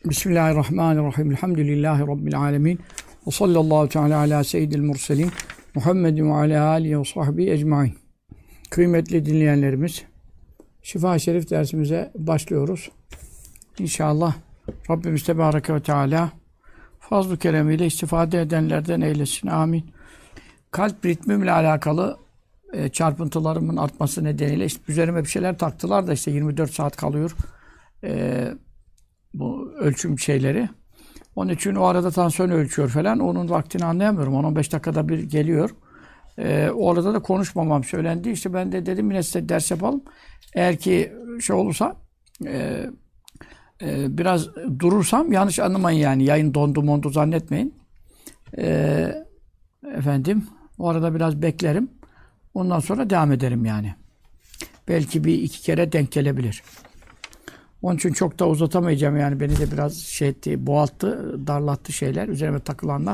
Bismillahirrahmanirrahim. Elhamdülillahi Rabbil alemin. Ve sallallahu teala ala seyyidil murselin. Muhammedin ve ala alihi ve sahbihi ecmain. Kıymetli dinleyenlerimiz, Şifa-i Şerif dersimize başlıyoruz. İnşallah Rabbimiz Tebareke ve Teala fazl-ı keremiyle istifade edenlerden eylesin. Amin. Kalp ritmimle alakalı çarpıntılarımın artması nedeniyle üzerime bir şeyler taktılar da 24 saat kalıyor. Bu ölçüm şeyleri. Onun için o arada tansiyon ölçüyor falan. Onun vaktini anlayamıyorum. 10-15 dakikada bir geliyor. O arada da konuşmamam söylendi. İşte ben de dedim yine size ders yapalım. Eğer ki şey olursa biraz durursam yanlış anlamayın yani. Yayın dondu zannetmeyin. Efendim o arada biraz beklerim. Ondan sonra devam ederim yani. Belki bir iki kere denk gelebilir. Onun için çok da uzatamayacağım yani. Beni de biraz şey etti, boğalttı, darlattı şeyler. Üzerime takılanlar.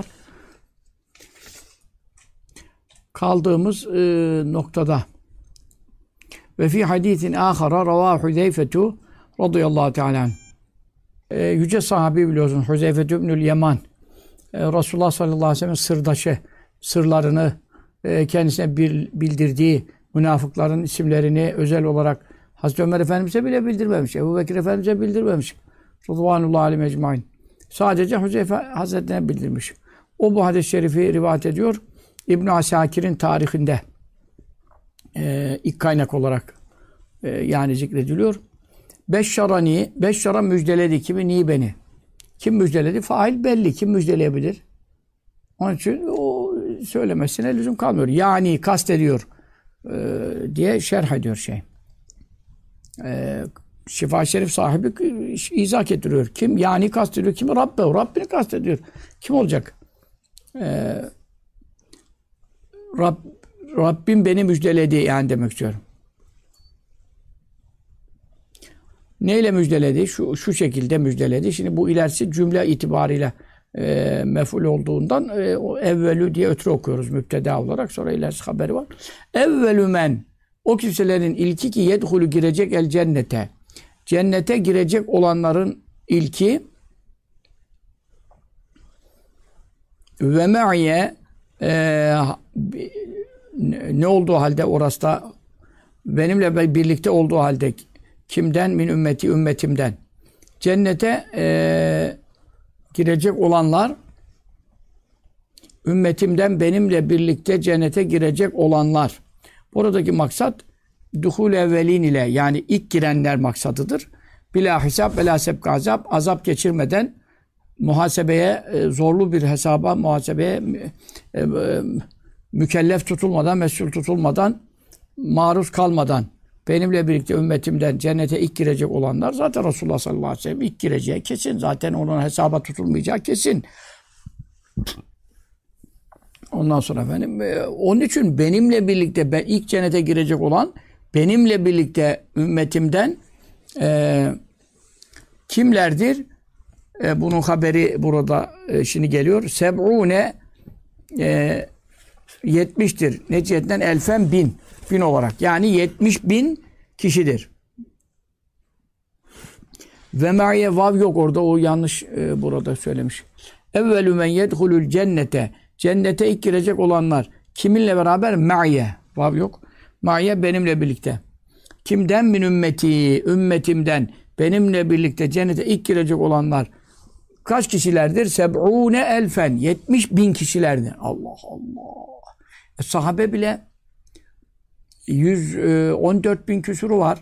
Kaldığımız noktada. Ve fi hadisin ahara ravâhu Huzeyfetu radıyallahu teâlâ. Yüce sahabi biliyorsun. Huzeyfetü ibnül Yaman. Resulullah sallallahu aleyhi ve sellem sırdaşı, sırlarını kendisine bildirdiği münafıkların isimlerini özel olarak Hazreti Ömer Efendimiz'e bile bildirmemiş. Ebubekir Efendimiz'e bildirmemiş. Rıdvanullahi aleyhim ecmaîn. Sadece Huzeyfe Hazretleri'ne bildirmiş. O bu hadis-i şerifi rivayet ediyor. İbn-i Asakir'in tarihinde ilk kaynak olarak yani zikrediliyor. Beşşara müjdeledi. Kimi? Ni beni. Kim müjdeledi? Fail belli. Kim müjdeleyebilir? Onun için o söylemesine lüzum kalmıyor. Yani kastediyor diye şerh ediyor şey. Şifa-i Şerif sahibi izah getiriyor. Kim? Yani kastediyor. Kim? Rabbini kastediyor. Kim olacak? Rabbim beni müjdeledi yani demek istiyorum. Neyle müjdeledi? Şu şekilde müjdeledi. Şimdi bu ilerisi cümle itibariyle mef'ul olduğundan o evvelü diye ötürü okuyoruz müpteda olarak. Sonra ilerisi haberi var. Evvelü men, o kimselerin ilki ki yedhulü girecek el cennete. Cennete girecek olanların ilki ve me'ye ne olduğu halde orası da benimle birlikte olduğu halde kimden? Min ümmeti, ümmetimden. Cennete girecek olanlar ümmetimden benimle birlikte cennete girecek olanlar. Buradaki maksat duhul evvelin ile yani ilk girenler maksadıdır. Bila hesap ve la sebk azap, azap geçirmeden muhasebeye zorlu bir hesaba muhasebeye mükellef tutulmadan, mesul tutulmadan, maruz kalmadan benimle birlikte ümmetimden cennete ilk girecek olanlar zaten Resulullah sallallahu aleyhi ve sellem ilk gireceği kesin. Zaten onun hesaba tutulmayacağı kesin. Ondan sonra efendim onun için benimle birlikte ben ilk cennete girecek olan benimle birlikte ümmetimden kimlerdir? Bunun haberi burada şimdi geliyor. Seb'une 70'tir. Ne cihetten? Elfen bin olarak. Yani 70.000 kişidir. Ve me'ye vav yok orada. O yanlış burada söylemiş. Evvelü men yedhulul cennete. Cennete ilk girecek olanlar. Kiminle beraber? Me'ye. Vav yok. Me'ye benimle birlikte. Kimden? Min ümmeti. Ümmetimden. Benimle birlikte cennete ilk girecek olanlar. Kaç kişilerdir? Seb'une elfen. 70.000 kişilerdir. Allah Allah. Sahabe bile 114.000 küsuru var.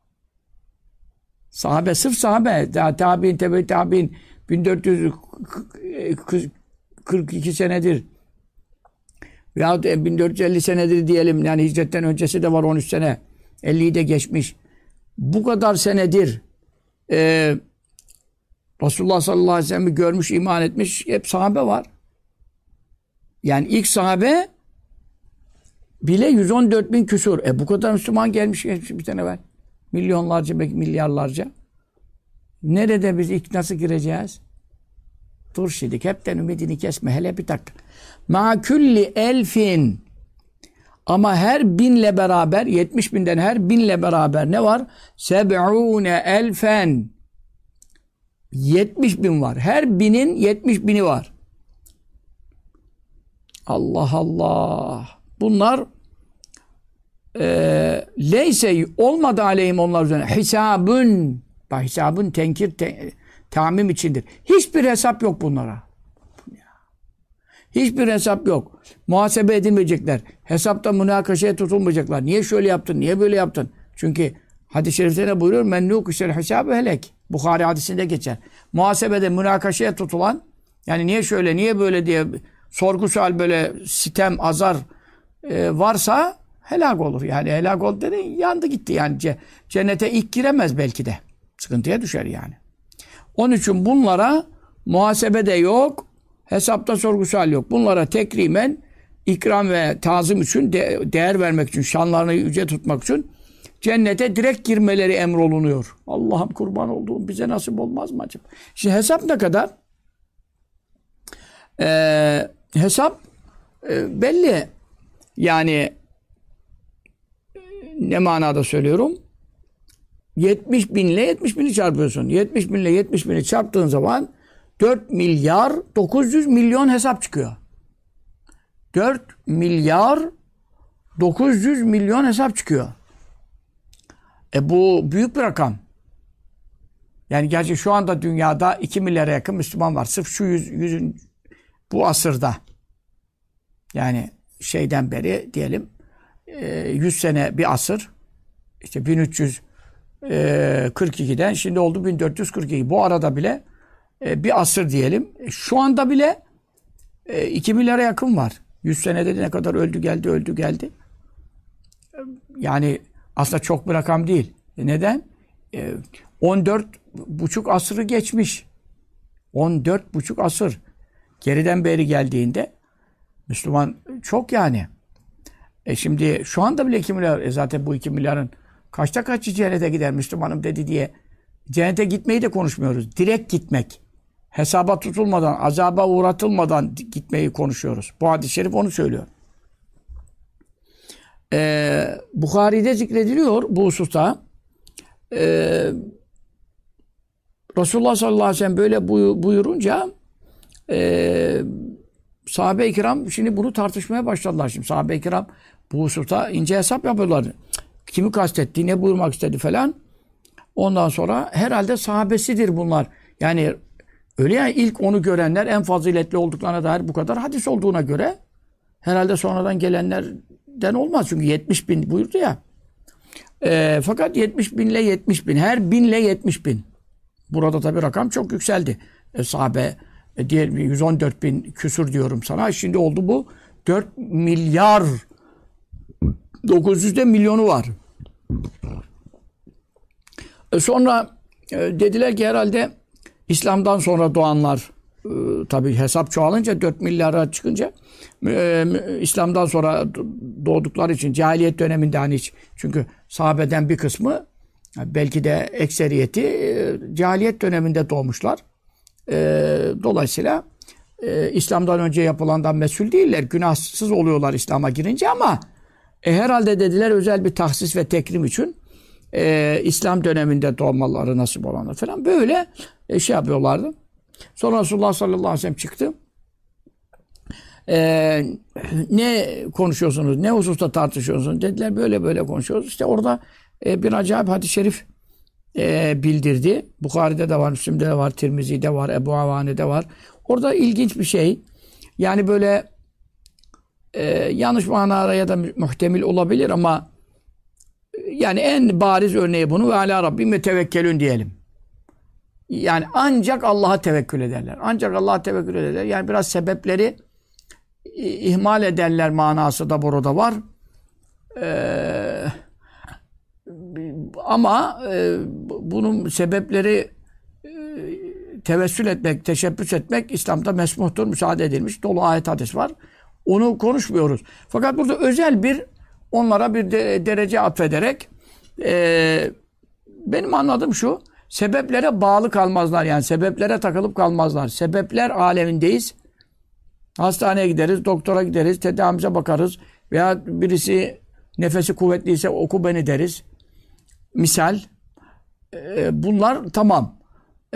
Sahabe, sırf sahabe. Tabi'in, tabi'in 1442 senedir. Veyahut 1450 senedir diyelim. Yani hicretten öncesi de var 13 sene. 50'yi de geçmiş. Bu kadar senedir Resulullah sallallahu aleyhi ve sellem'i görmüş, iman etmiş hep sahabe var. Yani ilk sahabe bile 114.000 küsur. Bu kadar Müslüman gelmiş bir tane evvel. Milyonlarca, belki milyarlarca. Nerede biz ilk nasıl gireceğiz? Dur şimdi. Hepten ümidini kesme. Hele bir dakika. Ma külli elfin. Ama her binle beraber, 70.000'den her binle beraber ne var? Seb'une elfen. 70 bin var. Her binin 70 bini var. Allah Allah. Bunlar leyse olmadı aleyhim onlar üzerine. Hisabun. Bak hisabun tenkir tamim içindir. Hiçbir hesap yok bunlara. Hiçbir hesap yok. Muhasebe edilmeyecekler. Hesapta münakaşaya tutulmayacaklar. Niye şöyle yaptın? Niye böyle yaptın? Çünkü hadis-i şerifte ne buyuruyor? Men nukişel hesabı helek. Bukhari hadisinde geçer. Muhasebede münakaşaya tutulan, yani niye şöyle, niye böyle diye sorgu sual, böyle sitem, azar varsa helak olur. Yani helak oldu dedi, yandı gitti. Yani cennete ilk giremez belki de. Sıkıntıya düşer yani. Onun için bunlara muhasebe de yok, hesapta sorgu sual yok. Bunlara tekrimen ikram ve tazim için, değer vermek için, şanlarını yüce tutmak için cennete direkt girmeleri emrolunuyor. Allah'ım kurban olduğum, bize nasip olmaz mı acaba? Şimdi hesap ne kadar? Hesap belli. Yani ne manada söylüyorum? 70 binle 70 bini çarpıyorsun. 70 binle 70 bini çarptığın zaman 4 milyar 900 milyon hesap çıkıyor. 4 milyar 900 milyon hesap çıkıyor. Bu büyük bir rakam. Yani gerçi şu anda dünyada 2 milyara yakın Müslüman var. Sırf şu bu asırda. Yani şeyden beri diyelim 100 sene bir asır. İşte 1342'den şimdi oldu 1442. Bu arada bile bir asır diyelim. Şu anda bile 2 milyara yakın var. 100 senede ne kadar öldü geldi. Yani aslında çok bir rakam değil. Neden? 14,5 asırı geçmiş. 14,5 asır. Geriden beri geldiğinde Müslüman çok yani. Şimdi şu anda bile 2 milyar, zaten bu 2 milyarın kaçta kaçı cennete gider Müslümanım dedi diye cennete gitmeyi de konuşmuyoruz. Direkt gitmek. Hesaba tutulmadan, azaba uğratılmadan gitmeyi konuşuyoruz. Bu hadis-i şerif onu söylüyor. Bukhari'de zikrediliyor bu hususta. Resulullah sallallahu aleyhi ve sellem böyle buyurunca sahabe-i kiram şimdi bunu tartışmaya başladılar. Şimdi sahabe-i kiram bu hususta ince hesap yapıyorlar. Kimi kastetti, ne buyurmak istedi falan. Ondan sonra herhalde sahabesidir bunlar. Yani öyle ya, ilk onu görenler en faziletli olduklarına dair bu kadar hadis olduğuna göre herhalde sonradan gelenlerden olmaz. Çünkü 70 bin buyurdu ya. Fakat 70 binle 70 bin. Her binle 70 bin. Burada tabii rakam çok yükseldi. Sahabe diyelim 114 bin küsur diyorum sana. Şimdi oldu bu 4 milyar 900'de milyonu var. Sonra dediler ki herhalde İslam'dan sonra doğanlar, tabii hesap çoğalınca 4 milyara çıkınca İslam'dan sonra doğdukları için cahiliyet döneminde hani hiç, çünkü sahabeden bir kısmı belki de ekseriyeti cahiliyet döneminde doğmuşlar. Dolayısıyla İslam'dan önce yapılandan mesul değiller. Günahsız oluyorlar İslam'a girince ama herhalde dediler özel bir tahsis ve tekrim için İslam döneminde doğmaları nasip olanlar falan böyle şey yapıyorlardı. Sonra Resulullah sallallahu aleyhi ve sellem çıktı. Ne konuşuyorsunuz? Ne hususta tartışıyorsunuz? Dediler böyle böyle konuşuyoruz. İşte orada bir acayip hadis-i şerif bildirdi. Bukhari'de de var, Müslim'de de var, Tirmizi'de var, Ebu Avane'de var. Orada ilginç bir şey. Yani böyle yanlış manada ya da muhtemel olabilir ama yani en bariz örneği bunu ve alâ rabbim tevekkelün diyelim. Yani ancak Allah'a tevekkül ederler. Ancak Allah'a tevekkül ederler. Yani biraz sebepleri ihmal ederler manası da burada var. Ama bunun sebepleri tevessül etmek, teşebbüs etmek İslam'da mesmuhtur, müsaade edilmiş. Dolu ayet hadis var. Onu konuşmuyoruz. Fakat burada özel bir onlara bir derece atfederek benim anladığım şu, sebeplere bağlı kalmazlar, yani sebeplere takılıp kalmazlar. Sebepler alemindeyiz. Hastaneye gideriz, doktora gideriz, tedavimize bakarız veya birisi nefesi kuvvetliyse oku beni deriz. Misal bunlar tamam.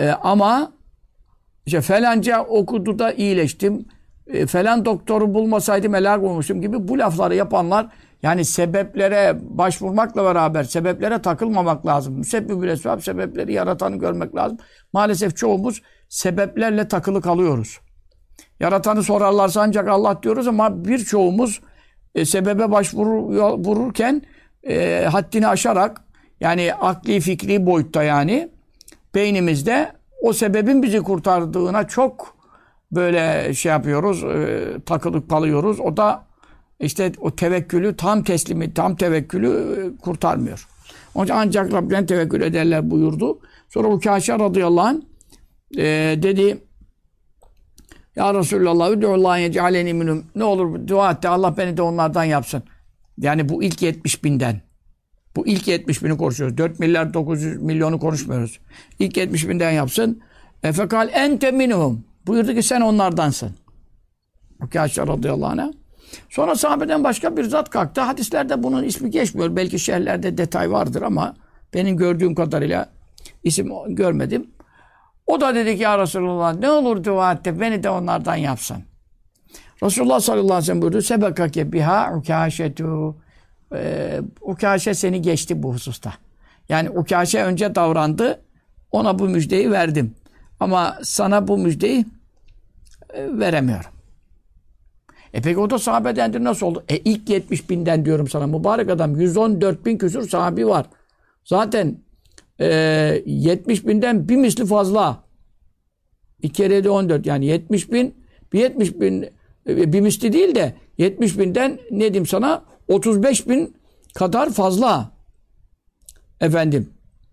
Ama işte falanca okudu da iyileştim. Falan doktoru bulmasaydım helak olmuşum gibi bu lafları yapanlar, yani sebeplere başvurmakla beraber sebeplere takılmamak lazım. Müsebbibül esbab, sebepleri yaratanı görmek lazım. Maalesef çoğumuz sebeplerle takılı kalıyoruz. Yaratanı sorarlarsa ancak Allah diyoruz ama birçoğumuz sebebe başvururken haddini aşarak, yani akli fikri boyutta, yani beynimizde o sebebin bizi kurtardığına çok böyle şey yapıyoruz, takılıp kalıyoruz. O da işte o tevekkülü, tam tevekkülü kurtarmıyor. Onun için ancak Rabbine tevekkül ederler buyurdu. Sonra Ukâşe radıyallahu anh dedi, ya Resulallah, üdü'ullâhe yec'aleni minhum. Ne olur dua et de Allah beni de onlardan yapsın. Yani bu ilk 70 binden. Bu ilk 70 bini konuşuyoruz. 4 milyar 900 milyonu konuşmuyoruz. İlk 70 binden yapsın. Fekal ente minhum. Buyurdu ki sen onlardansın. Ukâşe radıyallahu anh. Sonra sahabeden başka bir zat kalktı. Hadislerde bunun ismi geçmiyor. Belki şerhlerde detay vardır ama benim gördüğüm kadarıyla isim görmedim. O da dedi ki ya Resulullah, ne olur dua et de beni de onlardan yapsın. Resulullah sallallahu aleyhi ve sellem buyurdu. Sebekake biha ukâşetu. Ukâşe seni geçti bu hususta. Yani Ukâşe önce davrandı. Ona bu müjdeyi verdim. Ama sana bu müjdeyi veremiyorum. Peki o da sahabedendir, nasıl oldu? İlk 70 binden diyorum sana. Mübarek adam, 114 bin küsur sahabi var. Zaten 70 binden bir misli fazla. 2 kere de 14, yani 70 bin, bir 70 bin bir misli değil de 70 binden ne diyeyim sana, 35 bin kadar fazla. Efendim.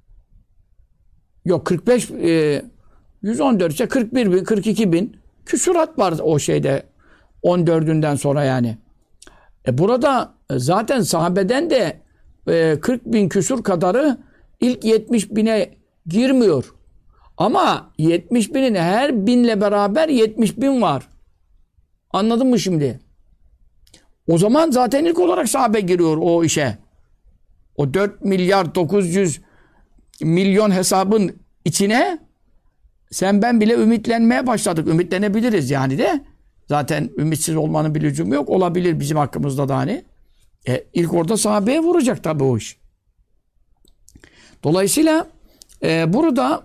Yok 45 114 ise 41 bin, 42 bin küsurat var o şeyde 14'ünden sonra yani. Burada zaten sahabeden de 40 bin küsur kadarı ilk 70 bine girmiyor. Ama 70 binin her binle beraber 70 bin var. Anladın mı şimdi? O zaman zaten ilk olarak sahabe giriyor o işe. O 4 milyar 900 milyon hesabın içine sen ben bile ümitlenmeye başladık. Ümitlenebiliriz yani de. Zaten ümitsiz olmanın bir lüzumu yok. Olabilir bizim hakkımızda da hani. İlk orada sahabeye vuracak tabii o iş. Dolayısıyla burada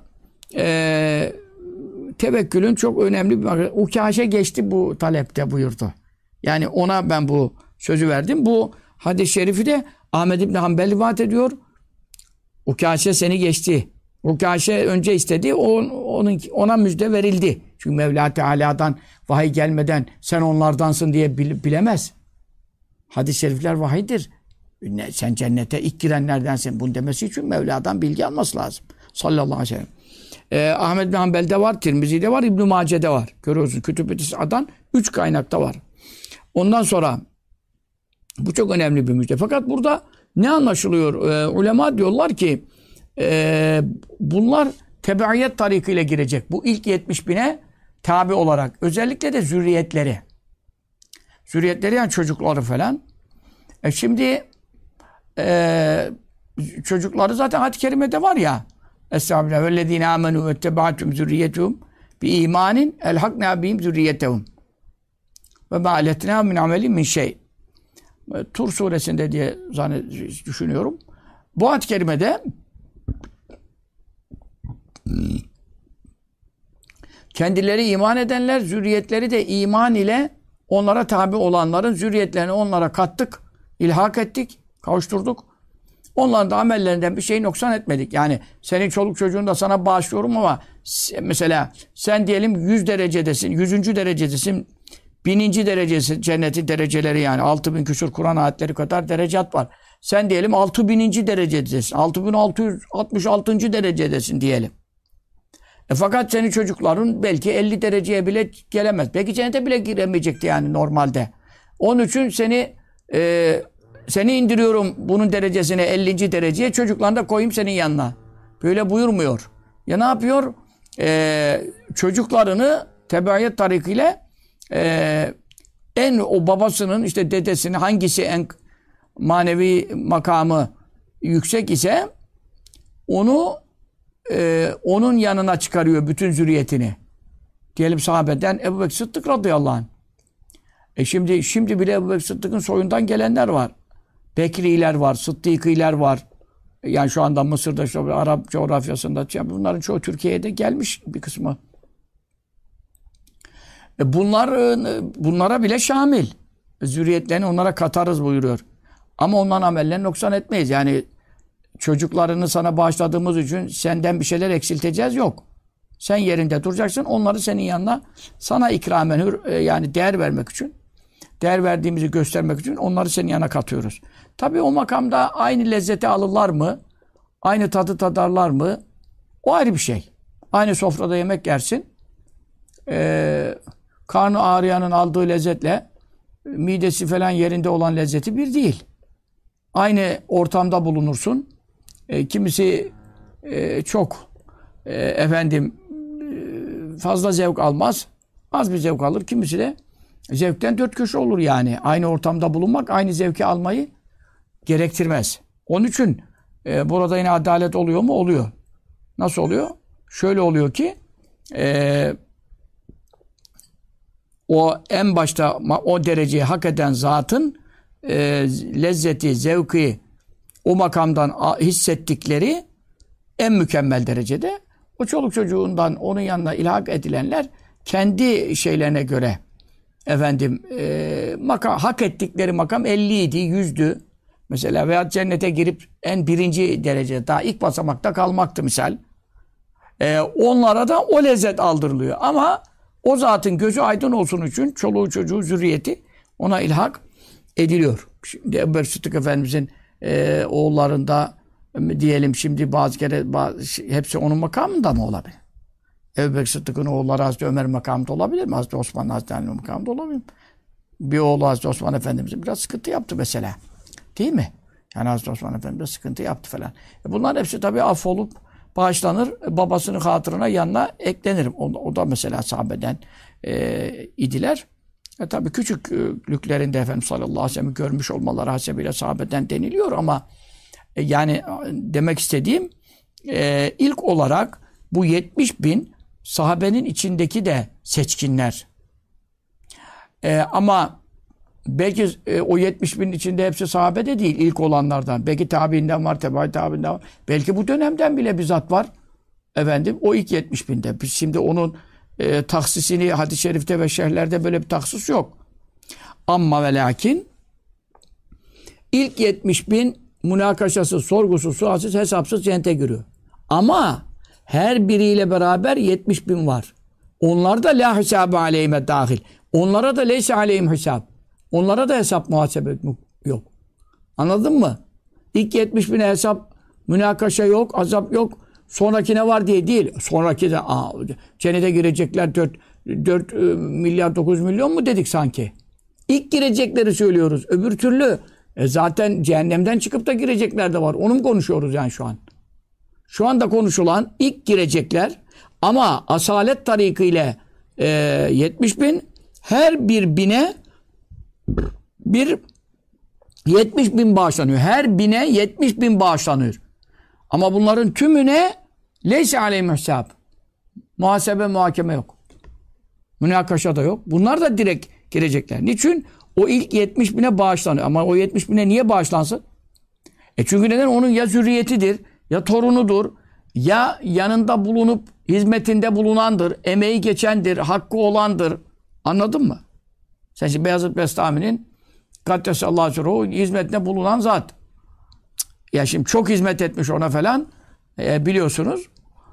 tevekkülün çok önemli bir... Ukâşe geçti bu talepte buyurdu. Yani ona ben bu sözü verdim. Bu hadis-i şerifi de Ahmed İbni Hanbel rivayet ediyor. Ukâşe seni geçti. Ukâşe önce istedi, ona müjde verildi. Çünkü Mevla Teala'dan vahiy gelmeden sen onlardansın diye bilemez. Hadis-i şerifler vahiydir. Sen cennete ilk girenlerdensin. Bunu demesi için Mevla'dan bilgi alması lazım. Sallallahu aleyhi ve sellem. Ahmed bin Hanbel'de var, Tirmizi'de var, İbn-i Mace'de var. Görüyorsun, Kütüb-i Tis'a'dan 3 kaynakta var. Ondan sonra bu çok önemli bir müjde. Fakat burada ne anlaşılıyor? Ulema diyorlar ki bunlar tebeiyet tarikiyle girecek. Bu ilk 70 bine tabi olarak. Özellikle de zürriyetleri. Zürriyetleri yani çocukları falan. Şimdi çocukları zaten hadis-i kerimede var ya. Estağfirullah. Vellezîne âmenû vettebatum zürriyetuhum bi imanin elhaknâ bihim zürriyetehum. Ve mâ aletnâ min amelin min şey. Tur suresinde diye düşünüyorum. Bu hadis-i kerimede kendileri iman edenler, zürriyetleri de iman ile onlara tabi olanların zürriyetlerini onlara kattık, ilhak ettik, kavuşturduk. Onların da amellerinden bir şey noksan etmedik. Yani senin çoluk çocuğunu da sana bağışlıyorum ama mesela sen diyelim 100 derecedesin, 100. derecedesin, 1000. derecesi, cennetin dereceleri yani 6000 küsur Kur'an ayetleri kadar derecat var. Sen diyelim 6000. derecedesin, 6666. derecedesin diyelim. Fakat senin çocukların belki 50 dereceye bile gelemez. Belki cennete bile giremeyecekti yani normalde. Onun için seni indiriyorum bunun derecesine 50. dereceye, çocuklarını da koyayım senin yanına. Böyle buyurmuyor. Ya ne yapıyor? Çocuklarını tebeiyet tarikiyle o babasının işte dedesinin hangisi en manevi makamı yüksek ise onu onun yanına çıkarıyor bütün zürriyetini. Diyelim sahabeden Ebu Bekir Sıddık radıyallahu anh. Şimdi bile Ebu Bekir Sıddık'ın soyundan gelenler var. Bekriler var, Sıddıkiler var. Yani şu anda Mısır'da, işte Arap coğrafyasında bunların çoğu Türkiye'de gelmiş bir kısmı. Bunlara bile şamil. Zürriyetlerini onlara katarız buyuruyor. Ama onların amellerini noksan etmeyiz. Yani çocuklarını sana bağışladığımız için senden bir şeyler eksilteceğiz yok. Sen yerinde duracaksın. Onları senin yanına sana ikramen yani değer vermek için, değer verdiğimizi göstermek için onları senin yanına katıyoruz. Tabii o makamda aynı lezzeti alırlar mı? Aynı tadı tadarlar mı? O ayrı bir şey. Aynı sofrada yemek yersin. Karnı ağrıyanın aldığı lezzetle midesi falan yerinde olan lezzeti bir değil. Aynı ortamda bulunursun. Kimisi çok fazla zevk almaz. Az bir zevk alır. Kimisi de zevkten dört köşe olur yani. Aynı ortamda bulunmak aynı zevki almayı gerektirmez. Onun için burada yine adalet oluyor mu? Oluyor. Nasıl oluyor? Şöyle oluyor ki o en başta o dereceyi hak eden zatın lezzeti, zevki o makamdan hissettikleri en mükemmel derecede. O çoluk çocuğundan onun yanına ilhak edilenler kendi şeylerine göre hak ettikleri makam 50 idi, 100'dü. Mesela veya cennete girip en birinci derece daha ilk basamakta kalmaktı misal. Onlara da o lezzet aldırılıyor. Ama o zatın gözü aydın olsun için çoluğu çocuğu zürriyeti ona ilhak ediliyor. Şimdi Ebu Bekir Sıddık Efendimizin oğullarında diyelim şimdi bazı kere hepsi onun makamında mı olabilir? Ebu Bekir Sıddık'ın oğulları Hazreti Ömer makamında olabilir mi? Hazreti Osman Hazreti Ali makamında olabilir mi? Bir oğlu Hazreti Osman Efendimiz'in biraz sıkıntı yaptı mesela. Değil mi? Yani Hazreti Osman Efendimiz sıkıntı yaptı falan. Bunların hepsi tabii affolup bağışlanır. Babasının hatırına yanına eklenir. O da mesela sahabeden idiler. Tabii küçüklüklerinde Efendimiz sallallahu aleyhi ve sellem'i görmüş olmaları hasebiyle sahabeden deniliyor ama yani demek istediğim ilk olarak bu 70 bin sahabenin içindeki de seçkinler. Ama belki o 70 binin içinde hepsi sahabe de değil ilk olanlardan. Belki tabiinden var, tebâ tabiinden var. Belki bu dönemden bile bir zat var. O ilk 70 binde. Biz şimdi onun taksisini hadis-i şerifte ve şerhlerde böyle bir taksis yok. Amma ve lakin ilk 70 bin münakaşasız, sorgusuz, sualsiz, hesapsız cennete giriyor. Ama her biriyle beraber 70 bin var. Onlar da la hesabı aleyhime dahil. Onlara da leyse aleyhim hesab. Onlara da hesap muhasebe yok. Anladın mı? İlk 70 bine hesap, münakaşa yok, azap yok. Sonrakine var diye değil. Sonraki de cennete girecekler 4 milyar 9 milyon mu dedik sanki? İlk girecekleri söylüyoruz. Öbür türlü zaten cehennemden çıkıp da girecekler de var. Onu mu konuşuyoruz yani şu an? Şu anda konuşulan ilk girecekler ama asalet tarikiyle 70 bin her bir bine 70 bin bağışlanıyor. Her bine 70 bin bağışlanıyor. Ama bunların tümüne leyse aleyhim hesab. Muhasebe, muhakeme yok. Münakaşa da yok. Bunlar da direkt girecekler. Niçin? O ilk 70 bine bağışlanıyor. Ama o 70 bine niye bağışlansın? Çünkü neden? Onun ya zürriyetidir, ya torunudur, ya yanında bulunup hizmetinde bulunandır, emeği geçendir, hakkı olandır. Anladın mı? Sen şimdi Beyazıt Bestami'nin Kaddesallahu Sürruhu hizmetine bulunan zat. Ya şimdi çok hizmet etmiş ona falan. Biliyorsunuz.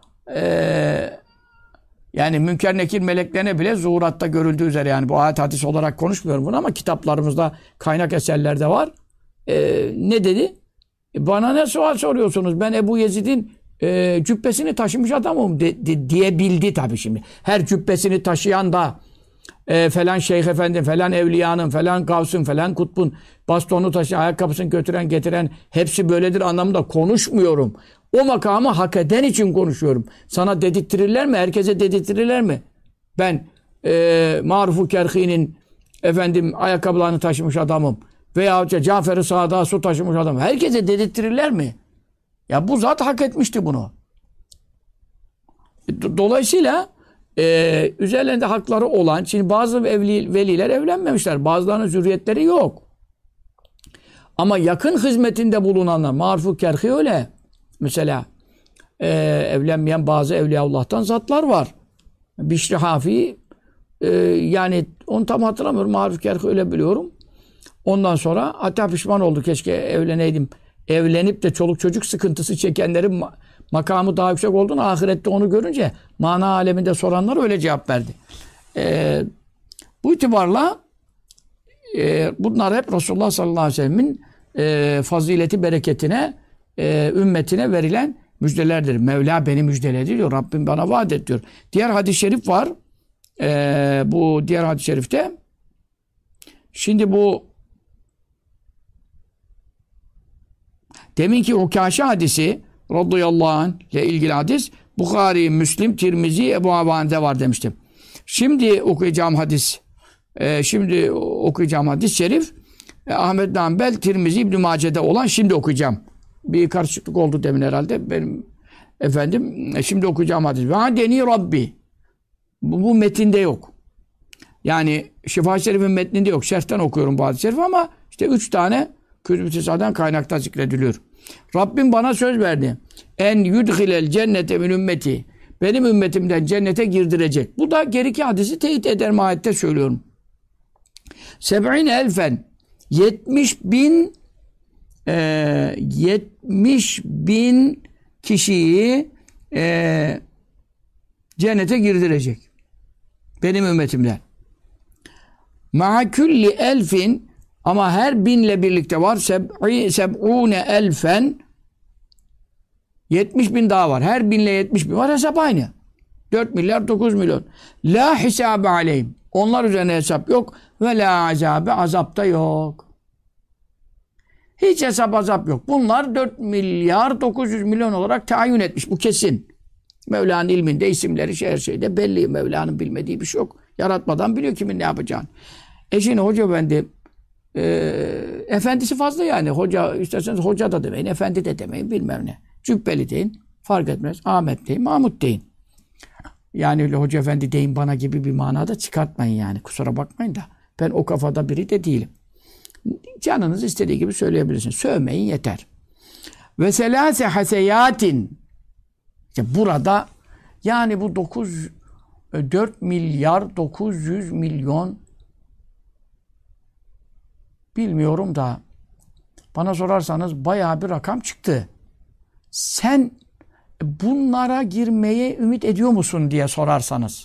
Yani Münker Nekir meleklerine bile zuhuratta görüldüğü üzere yani bu ayet hadis olarak konuşmuyorum bunu ama kitaplarımızda kaynak eserlerde var. Ne dedi? Bana ne sual soruyorsunuz? Ben Ebu Yezid'in cübbesini taşımış adamım diyebildi tabii şimdi. Her cübbesini taşıyan da falan şeyh efendi, falan evliyanın, falan gavsın, falan kutbun bastonu taşıyan, ayakkabısını götüren, getiren hepsi böyledir anlamında konuşmuyorum. O makamı hak eden için konuşuyorum. Sana dedirttirirler mi? Herkese dedirttirirler mi? Ben Maruf-u Kerhi'nin ayakkabılarını taşımış adamım. Veya Cafer-i Sadık'a su taşımış adamım. Herkese dedirttirirler mi? Ya bu zat hak etmişti bunu. Dolayısıyla üzerlerinde hakları olan, şimdi bazı veliler evlenmemişler. Bazılarının zürriyetleri yok. Ama yakın hizmetinde bulunanlar, maruf-u kerhi öyle. Mesela evlenmeyen bazı Evliyaullah'tan zatlar var. Bişri Hafi, yani onu tam hatırlamıyorum. Maruf-u kerhi öyle biliyorum. Ondan sonra hatta pişman oldu. Keşke evleneydim. Evlenip de çoluk çocuk sıkıntısı çekenlerin makamı daha yüksek olduğunu, ahirette onu görünce mana aleminde soranlar öyle cevap verdi. Bu itibarla bunlar hep Resulullah sallallahu aleyhi ve sellem'in fazileti, bereketine, ümmetine verilen müjdelerdir. Mevla beni müjdeledi diyor. Rabbim bana vaat et diyor. Diğer hadis-i şerif var. Bu diğer hadis-i şerifte şimdi bu deminki Ukâşe hadisi radıyallahu anh ile ilgili hadis Bukhari, Müslim, Tirmizi, Ebu Avane'de var demiştim. Şimdi okuyacağım hadis şerif Ahmed bin Hanbel, Tirmizi, İbn-i Mace'de olan şimdi okuyacağım. Bir karışıklık oldu demin herhalde. Benim efendim şimdi okuyacağım hadis. Vaadeni Rabbi. Bu metinde yok. Yani Şifa-i Şerif'in metninde yok. Şerhten okuyorum bu hadis-i şerif ama işte 3 tane Kütüb-i kaynakta zikrediliyor. Rabbim bana söz verdi. En yudhilel cennete min ümmeti. Benim ümmetimden cennete girdirecek. Bu da geriki hadisi teyit eder ayette söylüyorum. 70 bin kişiyi cennete girdirecek. Benim ümmetimden. Ma'a külli elfin, ama her binle birlikte var. Seb'une elfen, 70 bin daha var. Her binle 70 bin var. Hesap aynı. 4 milyar 9 milyon. La hisabe aleyhim. Onlar üzerine hesap yok. Ve la azabe, azap da yok. Hiç hesap azap yok. Bunlar 4 milyar 900 milyon olarak tayin etmiş. Bu kesin. Mevla'nın ilminde isimleri her şeyde belli. Mevla'nın bilmediği bir şey yok. Yaratmadan biliyor kimin ne yapacağını. Şimdi hoca efendi efendisi fazla yani. Hoca isterseniz hoca da demeyin, efendi de demeyin, bilmem ne. Cübbeli deyin, fark etmez. Ahmet deyin, Mahmut deyin. Yani öyle hoca efendi deyin bana gibi bir manada çıkartmayın yani. Kusura bakmayın da. Ben o kafada biri de değilim. Canınız istediği gibi söyleyebilirsiniz. Sövmeyin yeter. Ve selâse haseyatin. İşte burada yani bu 4 milyar 900 milyon bilmiyorum da bana sorarsanız bayağı bir rakam çıktı. Sen bunlara girmeye ümit ediyor musun diye sorarsanız.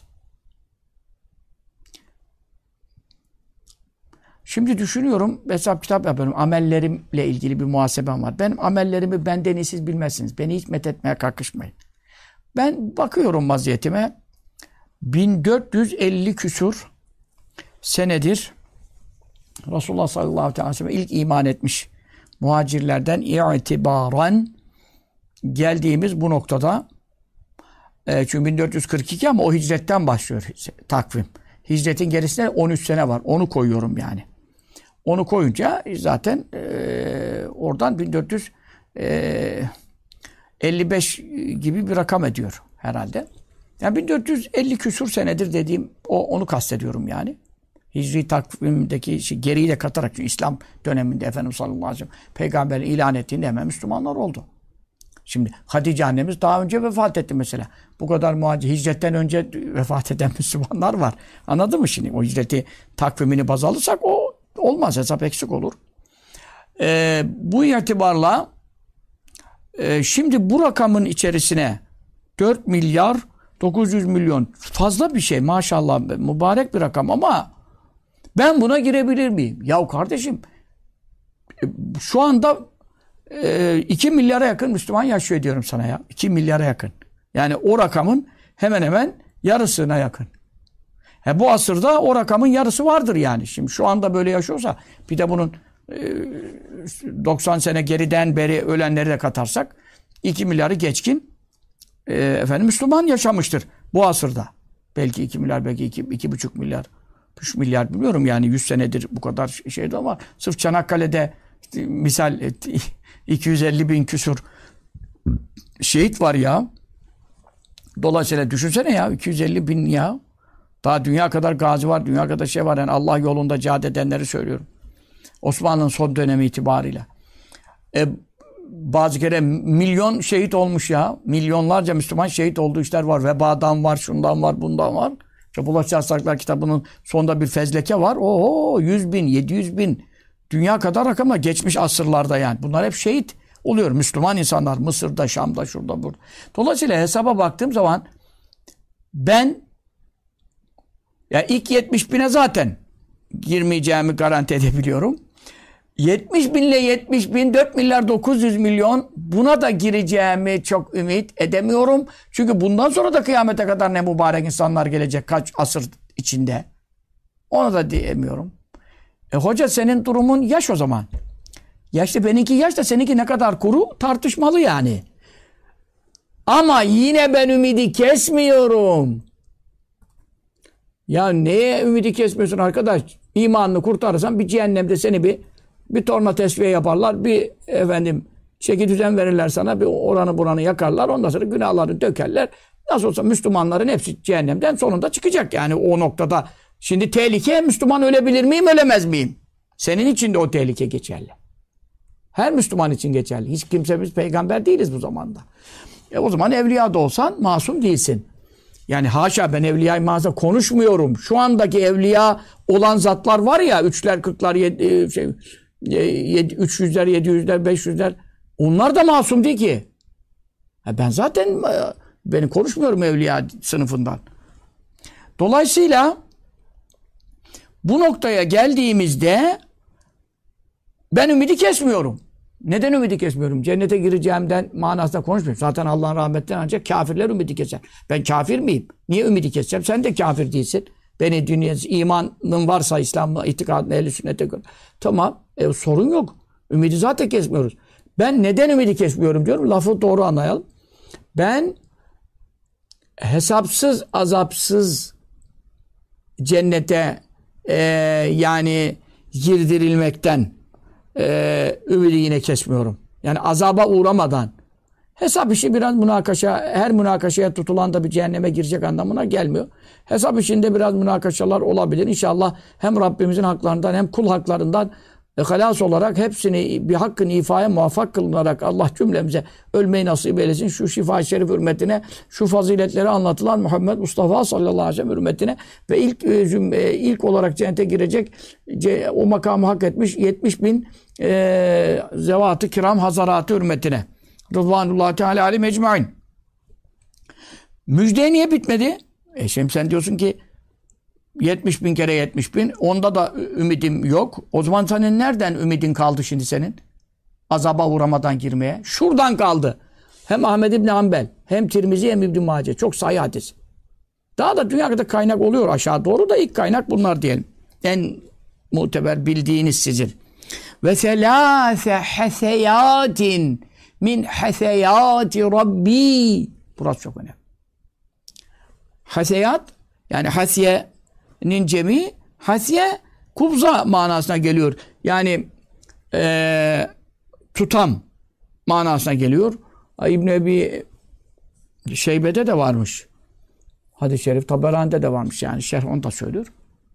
Şimdi düşünüyorum, hesap kitap yapıyorum. Amellerimle ilgili bir muhasebem var. Benim amellerimi benden iyi siz bilmezsiniz. Beni hiç methetmeye kalkışmayın. Ben bakıyorum vaziyetime. 1450 küsur senedir Resulullah sallallahu aleyhi ve sellem ilk iman etmiş muhacirlerden itibaren geldiğimiz bu noktada çünkü 1442 ama o hicretten başlıyor takvim. Hicretin gerisine 13 sene var. Onu koyuyorum yani. Onu koyunca zaten oradan 1455 gibi bir rakam ediyor herhalde. Yani 1450 küsur senedir dediğim onu kastediyorum yani. Hicri takvimdeki geriyi de katarak, çünkü İslam döneminde Efendimiz sallallahu aleyhi ve sellem peygamberin ilan ettiğinde hemen Müslümanlar oldu. Şimdi Hatice annemiz daha önce vefat etti mesela. Bu kadar muhacir, hicretten önce vefat eden Müslümanlar var. Anladın mı şimdi? O hicreti takvimini baz alırsak o olmaz. Hesap eksik olur. Bu itibarla şimdi bu rakamın içerisine 4 milyar 900 milyon fazla bir şey maşallah, mübarek bir rakam ama ben buna girebilir miyim? Ya kardeşim şu anda 2 milyara yakın Müslüman yaşıyor diyorum sana ya. 2 milyara yakın. Yani o rakamın hemen hemen yarısına yakın. Bu asırda o rakamın yarısı vardır yani. Şimdi şu anda böyle yaşıyorsa bir de bunun 90 sene geriden beri ölenleri de katarsak 2 milyarı geçkin Müslüman yaşamıştır bu asırda. Belki 2 milyar, belki 2,5 milyar, 3 milyar bilmiyorum yani 100 senedir bu kadar şeyde ama sırf Çanakkale'de misal 250 bin küsur şehit var ya. Dolayısıyla düşünsene ya 250 bin ya. Daha dünya kadar gazi var, dünya kadar şey var. Yani Allah yolunda cihad edenleri söylüyorum. Osmanlı'nın son dönemi itibariyle. Bazı kere milyon şehit olmuş ya. Milyonlarca Müslüman şehit olduğu işler var. Vebadan var, şundan var, bundan var. İşte Bulaşıcı Hastalıklar kitabının sonunda bir fezleke var. Oho 100 bin, 700 bin. Dünya kadar rakamlar geçmiş asırlarda yani. Bunlar hep şehit oluyor. Müslüman insanlar Mısır'da, Şam'da, şurada, burada. Dolayısıyla hesaba baktığım zaman ben ya ilk 70 bine zaten girmeyeceğimi garanti edebiliyorum. 70 binle 70 bin, 4 milyar 900 milyon buna da gireceğimi çok ümit edemiyorum. Çünkü bundan sonra da kıyamete kadar ne mübarek insanlar gelecek kaç asır içinde. Onu da diyemiyorum. Hoca senin durumun yaş o zaman. Yaşlı benimki yaş da seninki ne kadar kuru tartışmalı yani. Ama yine ben ümidi kesmiyorum. Ya neye ümidi kesmiyorsun arkadaş? İmanını kurtarırsan bir cehennemde seni bir torna tesviye yaparlar. Bir çeki düzen verirler sana. Bir oranı buranı yakarlar. Ondan sonra günahlarını dökerler. Nasıl olsa Müslümanların hepsi cehennemden sonunda çıkacak. Yani o noktada. Şimdi tehlike Müslüman ölebilir miyim ölemez miyim? Senin için de o tehlike geçerli. Her Müslüman için geçerli. Hiç kimsemiz peygamber değiliz bu zamanda. O zaman evliya da olsan masum değilsin. Yani haşa ben evliya-i mazda konuşmuyorum. Şu andaki evliya olan zatlar var ya 3'ler 40'lar 300'ler 700'ler 500'ler onlar da masum değil ki. Ben zaten ben konuşmuyorum evliya sınıfından. Dolayısıyla bu noktaya geldiğimizde ben ümidi kesmiyorum. Neden ümidi kesmiyorum? Cennete gireceğimden manasında konuşmuyorum. Zaten Allah'ın rahmetinden ancak kafirler ümidi keser. Ben kafir miyim? Niye ümidi keseceğim? Sen de kafir değilsin. Beni dünyası imanın varsa İslam'la itikadın ehli sünnete göre. Tamam. Sorun yok. Ümidi zaten kesmiyoruz. Ben neden ümidi kesmiyorum diyorum. Lafı doğru anlayalım. Ben hesapsız azapsız cennete yani girdirilmekten ümidi yine kesmiyorum. Yani azaba uğramadan. Hesap işi biraz münakaşa, her münakaşaya tutulan da bir cehenneme girecek anlamına gelmiyor. Hesap işinde biraz münakaşalar olabilir. İnşallah hem Rabbimizin haklarından hem kul haklarından halas olarak hepsini bir hakkın ifaya muvaffak kılınarak Allah cümlemize ölmeyi nasip eylesin. Şu şifa-i şerif hürmetine, şu faziletleri anlatılan Muhammed Mustafa sallallahu aleyhi ve sellem hürmetine ve ilk olarak cennete girecek o makamı hak etmiş 70 bin zevat-ı kiram hazaratı hürmetine. Rıdvanullah Teala aleyhi mecmain. Müjde niye bitmedi? Şimdi sen diyorsun ki 70 bin kere 70 bin. Onda da ümidim yok. O zaman senin nereden ümidin kaldı şimdi senin? Azaba uğramadan girmeye. Şuradan kaldı. Hem Ahmed İbni Hanbel, hem Tirmizi, hem İbn-i Mace. Çok sahih hadis. Daha da dünyada kaynak oluyor aşağı doğru da ilk kaynak bunlar diyelim. En muteber bildiğiniz sizin. Ve selâse haseyatin min haseyati Rabbi. Burası çok önemli. Haseyat, yani hasiyenin cemi, hasiye kubza manasına geliyor. Yani tutam manasına geliyor. İbn-i Ebi Şeybe'de de varmış. Hadis-i Şerif Taberani'de de varmış yani. Şerh onu da söylüyor.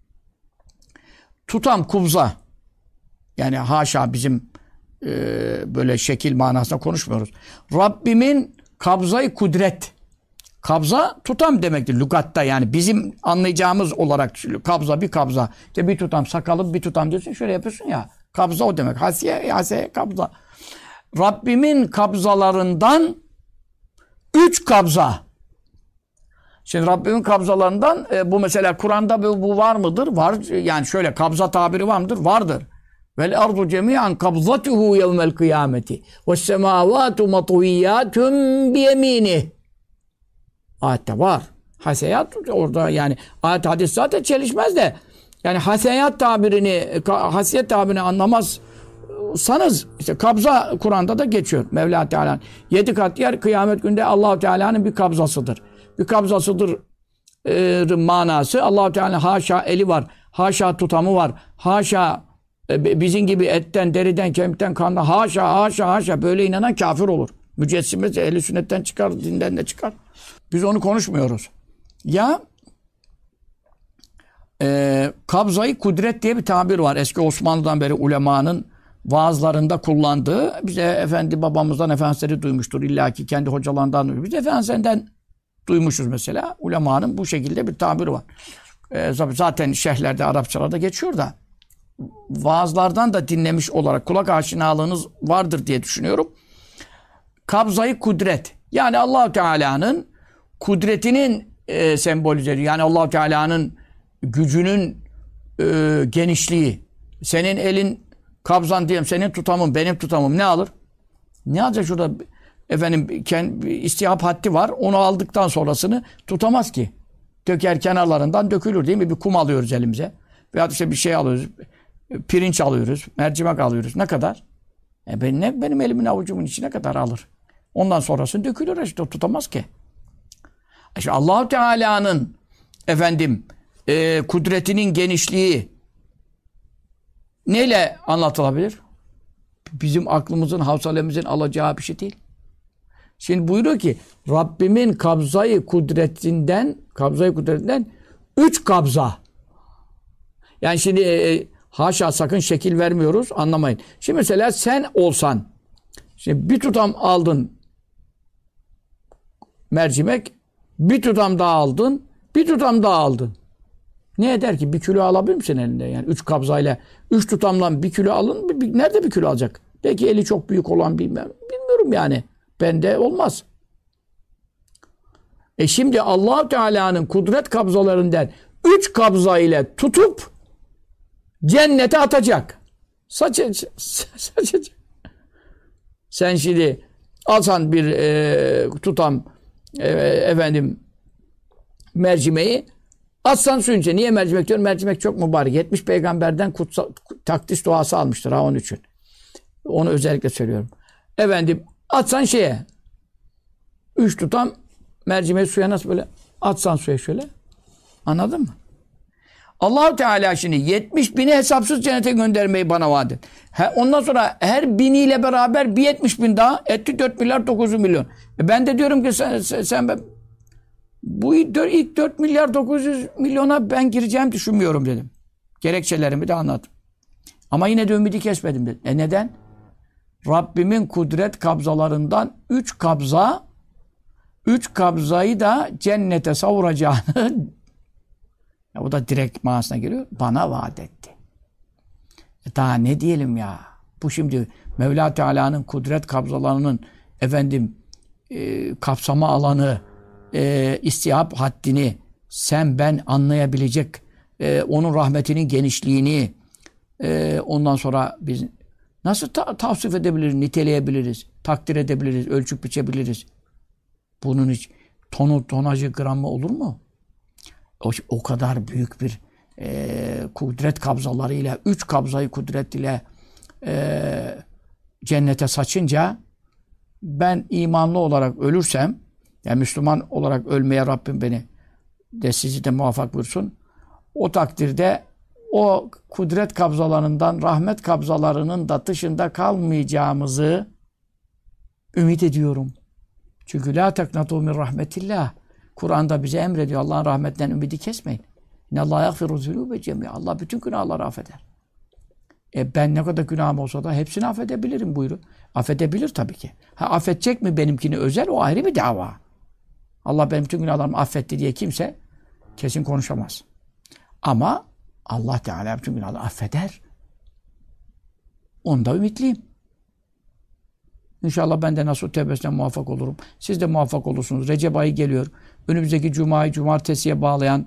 Tutam, kubza. Yani haşa bizim böyle şekil manasında konuşmuyoruz. Rabbimin kabzayı kudret. Kabza tutam demektir lügatta yani bizim anlayacağımız olarak kabza bir kabza. İşte bir tutam sakalı bir tutam diyorsun şöyle yapıyorsun ya. Kabza o demek. Hasiye kabza. Rabbimin kabzalarından 3 kabza. Şimdi Rabbimin kabzalarından bu mesela Kur'an'da bu var mıdır? Var. Yani şöyle kabza tabiri var mıdır? Vardır. Vel ardu cemi'an kabzatuhu yevmel kıyameti. Ve semavatu matviyyatun biyeminih. Ayette var. Haseyat orada yani ayet hadis zaten çelişmez de yani haseyat tabirini, hasiyet tabirini anlamazsanız işte kabza Kur'an'da da geçiyor. Mevla Teala'nın 7 kat yer kıyamet günde Allah Teala'nın bir kabzasıdır. Bir kabzasıdır manası. Allah Teala'nın haşa eli var. Haşa tutamı var. Haşa bizim gibi etten, deriden, kemikten, kandan haşa böyle inanan kafir olur. Mücessime ehli sünnetten çıkar, dinden de çıkar. Biz onu konuşmuyoruz. Ya kabzayı kudret diye bir tabir var. Eski Osmanlı'dan beri ulemanın vaazlarında kullandığı. Bize efendi babamızdan efendisleri duymuştur. İlla ki kendi hocalarından duymuştur. Biz efendisinden duymuşuz mesela. Ulemanın bu şekilde bir tabiri var. Zaten şerhlerde, Arapçalarda geçiyor da vaazlardan da dinlemiş olarak kulak aşinalığınız vardır diye düşünüyorum. Kabzayı kudret. Yani Allah-u Teala'nın kudretinin sembolize ediyor. Yani Allah-u Teala'nın gücünün genişliği. Senin elin kabzan diyelim, senin tutamın, benim tutamım ne alır? Ne alacak şurada? Efendim istihap haddi var. Onu aldıktan sonrasını tutamaz ki. Döker kenarlarından dökülür değil mi? Bir kum alıyoruz elimize. Veyahut işte bir şey alıyoruz. Pirinç alıyoruz. Mercimek alıyoruz. Ne kadar? Benim elimin avucumun içine kadar alır. Ondan sonrasını dökülür işte. Tutamaz ki. İşte Allah-u Teala'nın kudretinin genişliği neyle anlatılabilir? Bizim aklımızın, havsalemizin alacağı bir şey değil. Şimdi buyuruyor ki Rabbimin kabzayı kudretinden 3 kabza. Yani şimdi haşa sakın şekil vermiyoruz, anlamayın. Şimdi mesela sen olsan, şimdi bir tutam aldın mercimek, bir tutam daha aldın, bir tutam daha aldın. Ne eder ki? 1 kilo alabilir misin elinde? Yani 3 kabzayla, 3 tutamla 1 kilo alın. Nerede 1 kilo alacak? Belki eli çok büyük olan bilmiyorum yani. Bende olmaz. Şimdi Allah-u Teala'nın kudret kabzalarından 3 kabza ile tutup cennete atacak. Saçacak. Sen şimdi alsan bir tutam mercimeği atsan suyun içine. Niye mercimek diyorum? Mercimek çok mübarek. 70 peygamberden takdis duası almıştır ha onun için. Onu özellikle söylüyorum. Atsan 3 tutam mercimeği suya nasıl böyle atsan suya şöyle. Anladın mı? Allah-u Teala şimdi 70 bini hesapsız cennete göndermeyi bana vaat etti. Ondan sonra her biniyle beraber bir 70 bin daha etti 4 milyar 900 milyon. Ben de diyorum ki sen bu ilk 4 milyar 900 milyona ben gireceğim düşünmüyorum dedim. Gerekçelerimi de anlattım. Ama yine de ümidi kesmedim dedim. Neden? Rabbimin kudret kabzalarından 3 kabzayı da cennete savuracağını bu da direkt manasına geliyor. Bana vaat etti. Daha ne diyelim ya? Bu şimdi Mevla Teala'nın kudret kabzalarının kapsama alanı, istihap haddini sen ben anlayabilecek, onun rahmetinin genişliğini ondan sonra biz nasıl tavsif edebiliriz, niteleyebiliriz, takdir edebiliriz, ölçüp biçebiliriz? Bunun hiç tonajı, gramı olur mu? O kadar büyük bir kudret kabzalarıyla, 3 kabzayı kudret ile cennete saçınca ben imanlı olarak ölürsem, yani Müslüman olarak ölmeye Rabbim beni de sizi de muvaffak buyursun. O takdirde o kudret kabzalarından, rahmet kabzalarının da dışında kalmayacağımızı ümit ediyorum. Çünkü la teknatu min rahmetillah. Kur'an'da bize emrediyor. Allah'ın rahmetinden ümidi kesmeyin. İnnallâhe yagfiru zunûbe cemî'an. Allah bütün günahları affeder. Ben ne kadar günahım olsa da hepsini affedebilirim buyuruyor. Affedebilir tabii ki. Affedecek mi benimkini özel? O ayrı bir dava. Allah benim bütün günahlarımı affetti diye kimse kesin konuşamaz. Ama Allah Teala bütün günahları affeder. Onda ümitliyim. İnşallah ben de nasuh tevbesine muvaffak olurum. Siz de muvaffak olursunuz. Recep ayı geliyor. Önümüzdeki cumayı cumartesiye bağlayan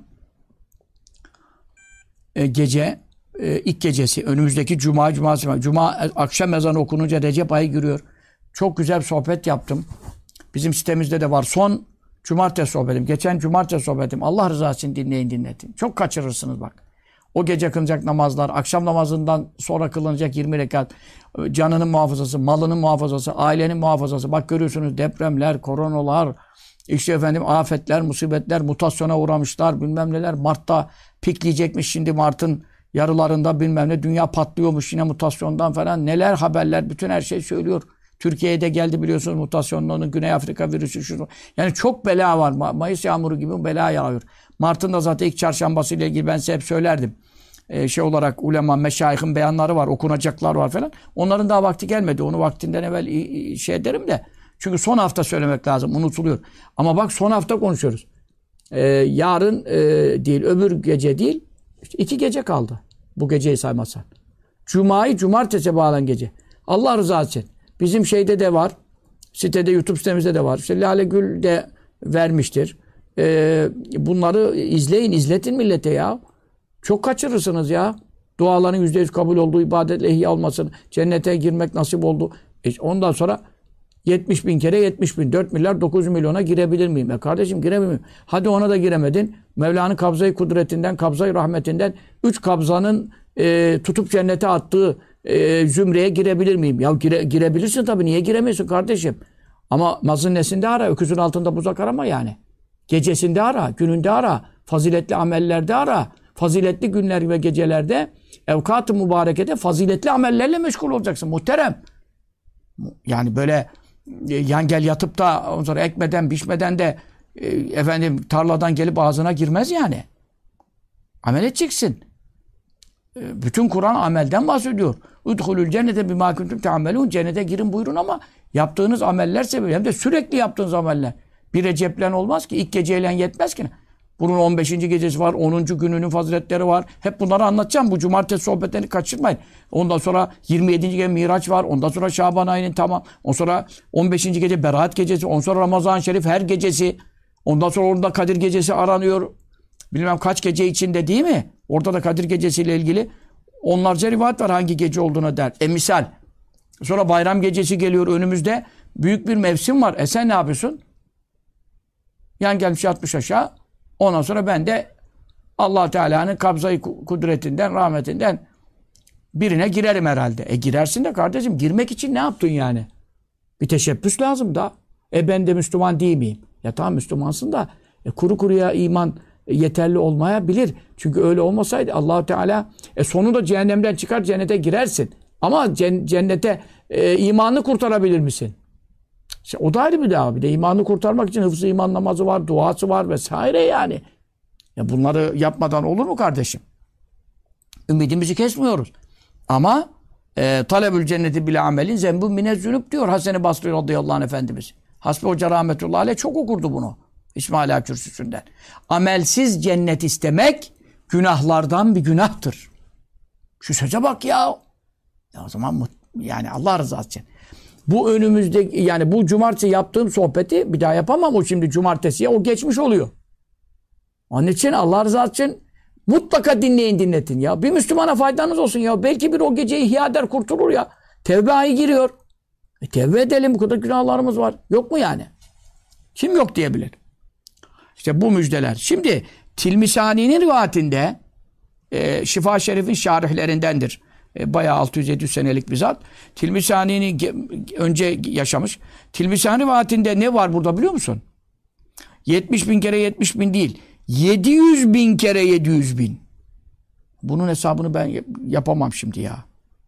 gece, ilk gecesi. Önümüzdeki cuma akşam ezanı okununca Recep ayı giriyor. Çok güzel bir sohbet yaptım. Bizim sitemizde de var. Son cumartesi sohbetim. Geçen cumartesi sohbetim. Allah rızası için dinletin. Çok kaçırırsınız bak. O gece kılınacak namazlar, akşam namazından sonra kılınacak 20 rekat, canının muhafazası, malının muhafazası, ailenin muhafazası. Bak görüyorsunuz depremler, koronalar, işte afetler, musibetler, mutasyona uğramışlar, bilmem neler. Mart'ta pikleyecekmiş şimdi Mart'ın yarılarında bilmem ne. Dünya patlıyormuş yine mutasyondan falan. Neler haberler, bütün her şey söylüyor. Türkiye'ye de geldi biliyorsunuz mutasyonlarının, Güney Afrika virüsü şu. Yani çok bela var. Mayıs yağmuru gibi bela yağıyor. Mart'ın da zaten ilk çarşambası ile ilgili ben size hep söylerdim. Şey olarak ulema, meşayihin beyanları var, okunacaklar var falan. Onların daha vakti gelmedi. Onu vaktinden evvel şey ederim de. Çünkü son hafta söylemek lazım. Unutuluyor. Ama bak son hafta konuşuyoruz. Yarın değil, öbür gece değil. İşte 2 gece kaldı. Bu geceyi saymazsan. Cuma'yı cumartesi bağlan gece. Allah rızası için. Bizim şeyde de var. Sitede, YouTube sitemizde de var. İşte Lale Gül de vermiştir. Bunları izleyin, izletin millete ya. Çok kaçırırsınız ya. Duaların %100 kabul olduğu, ibadetle ihya olmasın, cennete girmek nasip oldu. Ondan sonra 70 bin kere 70 bin. 4 milyar 900 milyona girebilir miyim? Kardeşim giremiyor muyum? Hadi ona da giremedin. Mevla'nın kabzayı kudretinden, kabzayı rahmetinden 3 kabzanın tutup cennete attığı zümreye girebilir miyim? Ya girebilirsin tabii. Niye giremiyorsun kardeşim? Ama mazın nesinde ara? Öküzün altında buzak arama yani. Gecesinde ara, gününde ara, faziletli amellerde ara. Faziletli günler ve gecelerde, evkat-ı mübarekede faziletli amellerle meşgul olacaksın. Muhterem. Yani böyle yan gel yatıp da ondan sonra ekmeden, biçmeden de efendim tarladan gelip ağzına girmez yani. Amel edeceksin. Bütün Kur'an amelden bahsediyor. Udhulul cennete bimâ kuntum te'amelûn. Cennete girin buyurun ama yaptığınız ameller sebebiyle hem de sürekli yaptığınız ameller. Bir receplen olmaz ki. İlk geceyle yetmez ki. Bunun 15. gecesi var. 10. gününün faziletleri var. Hep bunları anlatacağım. Bu cumartesi sohbetlerini kaçırmayın. Ondan sonra 27. gece Miraç var. Ondan sonra Şaban ayının tamam. Ondan sonra 15. gece Berat gecesi. Ondan sonra Ramazan-ı Şerif her gecesi. Ondan sonra orada Kadir gecesi aranıyor. Bilmem kaç gece içinde değil mi? Orada da Kadir gecesiyle ilgili onlarca rivayet var hangi gece olduğuna der. Misal. Sonra bayram gecesi geliyor önümüzde. Büyük bir mevsim var. Sen ne yapıyorsun? Yan gelmiş yatmış aşağı. Ondan sonra ben de Allah Teala'nın kabzayı kudretinden, rahmetinden birine girerim herhalde. Girersin de kardeşim. Girmek için ne yaptın yani? Bir teşebbüs lazım da. Ben de Müslüman değil miyim? Ya tamam Müslümansın da kuru kuruya iman yeterli olmayabilir. Çünkü öyle olmasaydı Allah Teala sonunda cehennemden çıkar cennete girersin. Ama cennete imanını kurtarabilir misin? İşte o da ayrı bir daha. Bir de imanını kurtarmak için hıfzı iman namazı var, duası var vesaire yani. Ya bunları yapmadan olur mu kardeşim? Ümidimizi kesmiyoruz. Ama talebül cenneti bile amelin zembun minezzünüp diyor Hasan-ı Basri radıyallahu anh Efendimiz. Hasbi Hoca rahmetullahi aleyh çok okurdu bunu. İsmaila Kürsüsü'nden. Amelsiz cennet istemek günahlardan bir günahtır. Şu söze bak ya. Ya o zaman yani Allah rızası için. Bu önümüzde yani bu cumartesi yaptığım sohbeti bir daha yapamam o şimdi cumartesiye o geçmiş oluyor. Onun için Allah rızası için mutlaka dinletin ya. Bir Müslümana faydanız olsun ya. Belki bir o geceyi ihya eder kurtulur ya. Tevbe ayı giriyor. Tevbe edelim bu kadar günahlarımız var. Yok mu yani? Kim yok diyebilir. İşte bu müjdeler. Şimdi Tilmisani'nin rivayetinde Şifa Şerif'in şarihlerindendir. Bayağı 600-700 senelik bir zat. Tilmisani'ni önce yaşamış. Tilmisani rivayetinde ne var burada biliyor musun? 70 bin kere 70 bin değil. 700 bin kere 700 bin. Bunun hesabını ben yapamam şimdi ya.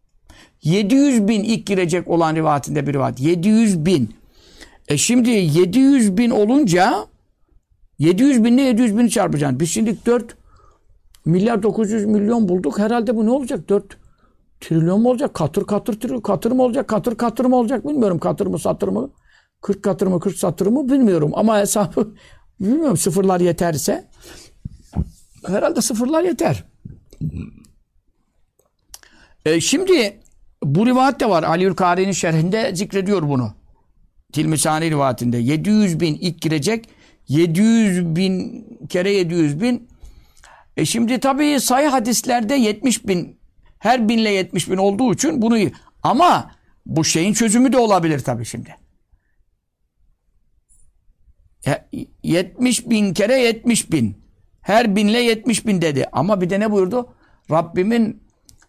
700 bin ilk girecek olan rivayetinde bir rivayet. 700 bin. Şimdi 700 bin olunca 700 binle 700 bini çarpacaksın. Biz şimdi 4 milyar 900 milyon bulduk. Herhalde bu ne olacak? 4 trilyon mu olacak? Katır mı olacak? Katır mı olacak? Bilmiyorum. Katır mı satır mı? 40 katır mı 40 satır mı? Bilmiyorum. Ama hesabı bilmiyorum. Sıfırlar yeterse herhalde sıfırlar yeter. Şimdi bu rivayet de var. Aliül Kari'nin şerhinde zikrediyor bunu. Tilmisani rivayetinde. 700 bin ilk girecek. 700 bin kere 700 bin. Şimdi tabii sayı hadislerde 70 bin her binle 70 bin olduğu için bunu ama bu şeyin çözümü de olabilir tabii şimdi. 70 bin kere 70 bin. Her binle 70 bin dedi. Ama bir de ne buyurdu? Rabbimin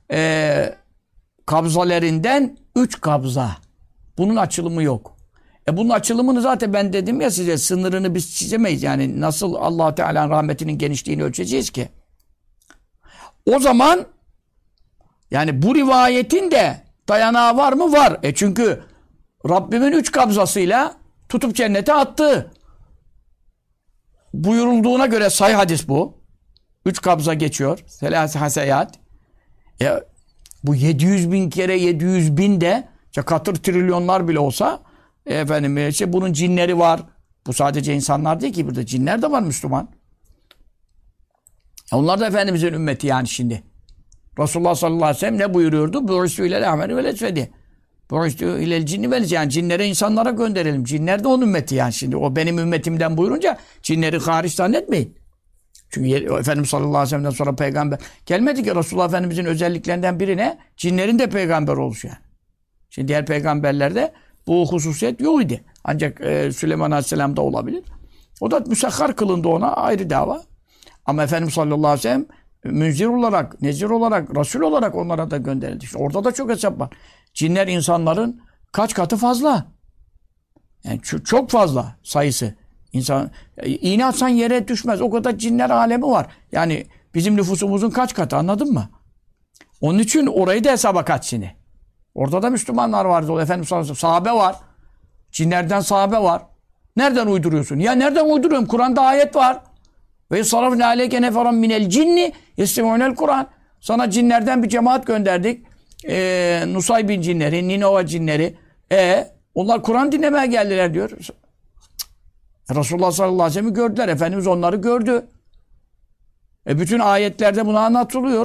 kabzalarından 3 kabza. Bunun açılımı yok. Bunun açılımını zaten ben dedim ya size sınırını biz çizemeyiz. Yani nasıl Allah Teala'nın rahmetinin genişliğini ölçeceğiz ki? O zaman yani bu rivayetin de dayanağı var mı? Var. Çünkü Rabbimin 3 kabzasıyla tutup cennete attı. Buyurulduğuna göre sahih hadis bu. 3 kabza geçiyor. Selâs-i haseyat. Bu 700 bin kere 700 bin de katır trilyonlar bile olsa bunun cinleri var. Bu sadece insanlar değil ki, burada cinler de var Müslüman. Onlar da Efendimizin ümmeti yani şimdi. Resulullah sallallahu aleyhi ve sellem ne buyuruyordu? Bu'istü ilel ahmeri vel esvedi. Bu'istü ilel cinni vel, yani cinlere, insanlara gönderelim. Cinler de onun ümmeti yani şimdi. O benim ümmetimden buyurunca cinleri hariç zannetmeyin. Çünkü Efendimiz sallallahu aleyhi ve sellem'den sonra peygamber gelmedi ki. Resulullah Efendimizin özelliklerinden birine cinlerin de peygamber oluşu yani. Şimdi diğer peygamberlerde bu hususiyet yok idi. Ancak Süleyman aleyhisselam'da olabilir. O da müsahhar kılındı, ona ayrı dava. Ama Efendimiz sallallahu aleyhi ve sellem münzir olarak, nezir olarak, Resul olarak onlara da gönderildi. İşte orada da çok hesap var. Cinler insanların kaç katı fazla. Yani çok fazla sayısı. İnsan, iğne atsan yere düşmez. O kadar cinler alemi var. Yani bizim nüfusumuzun kaç katı, anladın mı? Onun için orayı da hesaba kat şimdi. Orada da Müslümanlar vardı. Efendimiz sallallahu aleyhi ve sellem, sahabe var. Cinlerden sahabe var. Nereden uyduruyorsun? Ya nereden uyduruyorum? Kur'an'da ayet var. Ve sarafne aleyke neferan minel cinni yestemi'unel Kur'an. Sana cinlerden bir cemaat gönderdik. Nusaybin cinleri, Ninova cinleri. Onlar Kur'an dinlemeye geldiler diyor. Resulullah sallallahu aleyhi ve sellem'i gördüler. Efendimiz onları gördü. Bütün ayetlerde buna anlatılıyor.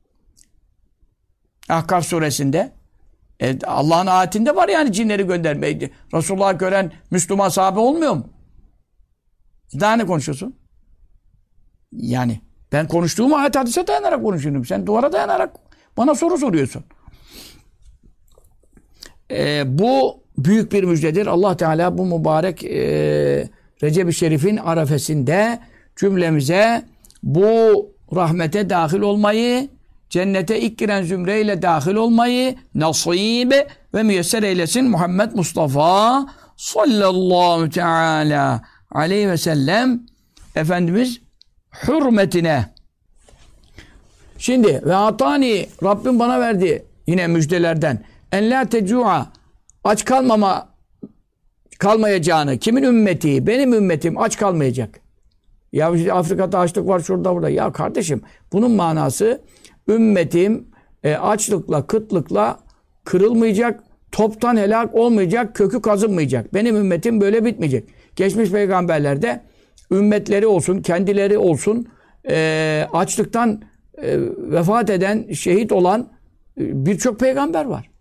Ahkaf suresinde. Allah'ın ayetinde var yani cinleri göndermeyi. Resulullah'ı gören Müslüman sahabe olmuyor mu? Daha ne konuşuyorsun? Yani ben konuştuğum ayet hadise dayanarak konuşuyorum. Sen duvara dayanarak bana soru soruyorsun. Bu büyük bir müjdedir. Allah Teala bu mübarek Recep-i Şerif'in arefesinde cümlemize bu rahmete dahil olmayı, cennete ilk giren zümreyle dahil olmayı nasip ve müyesser eylesin. Muhammed Mustafa sallallahu teala aleyhi ve sellem Efendimiz hürmetine. Şimdi ve atani, Rabbim bana verdi yine müjdelerden. En la tecu'a, aç kalmayacağını. Kimin ümmeti? Benim ümmetim aç kalmayacak. Ya Afrika'da açlık var, şurada burada. Ya kardeşim, bunun manası ümmetim açlıkla, kıtlıkla kırılmayacak, toptan helak olmayacak, kökü kazınmayacak. Benim ümmetim böyle bitmeyecek. Geçmiş peygamberlerde ümmetleri olsun, kendileri olsun, açlıktan vefat eden, şehit olan birçok peygamber var.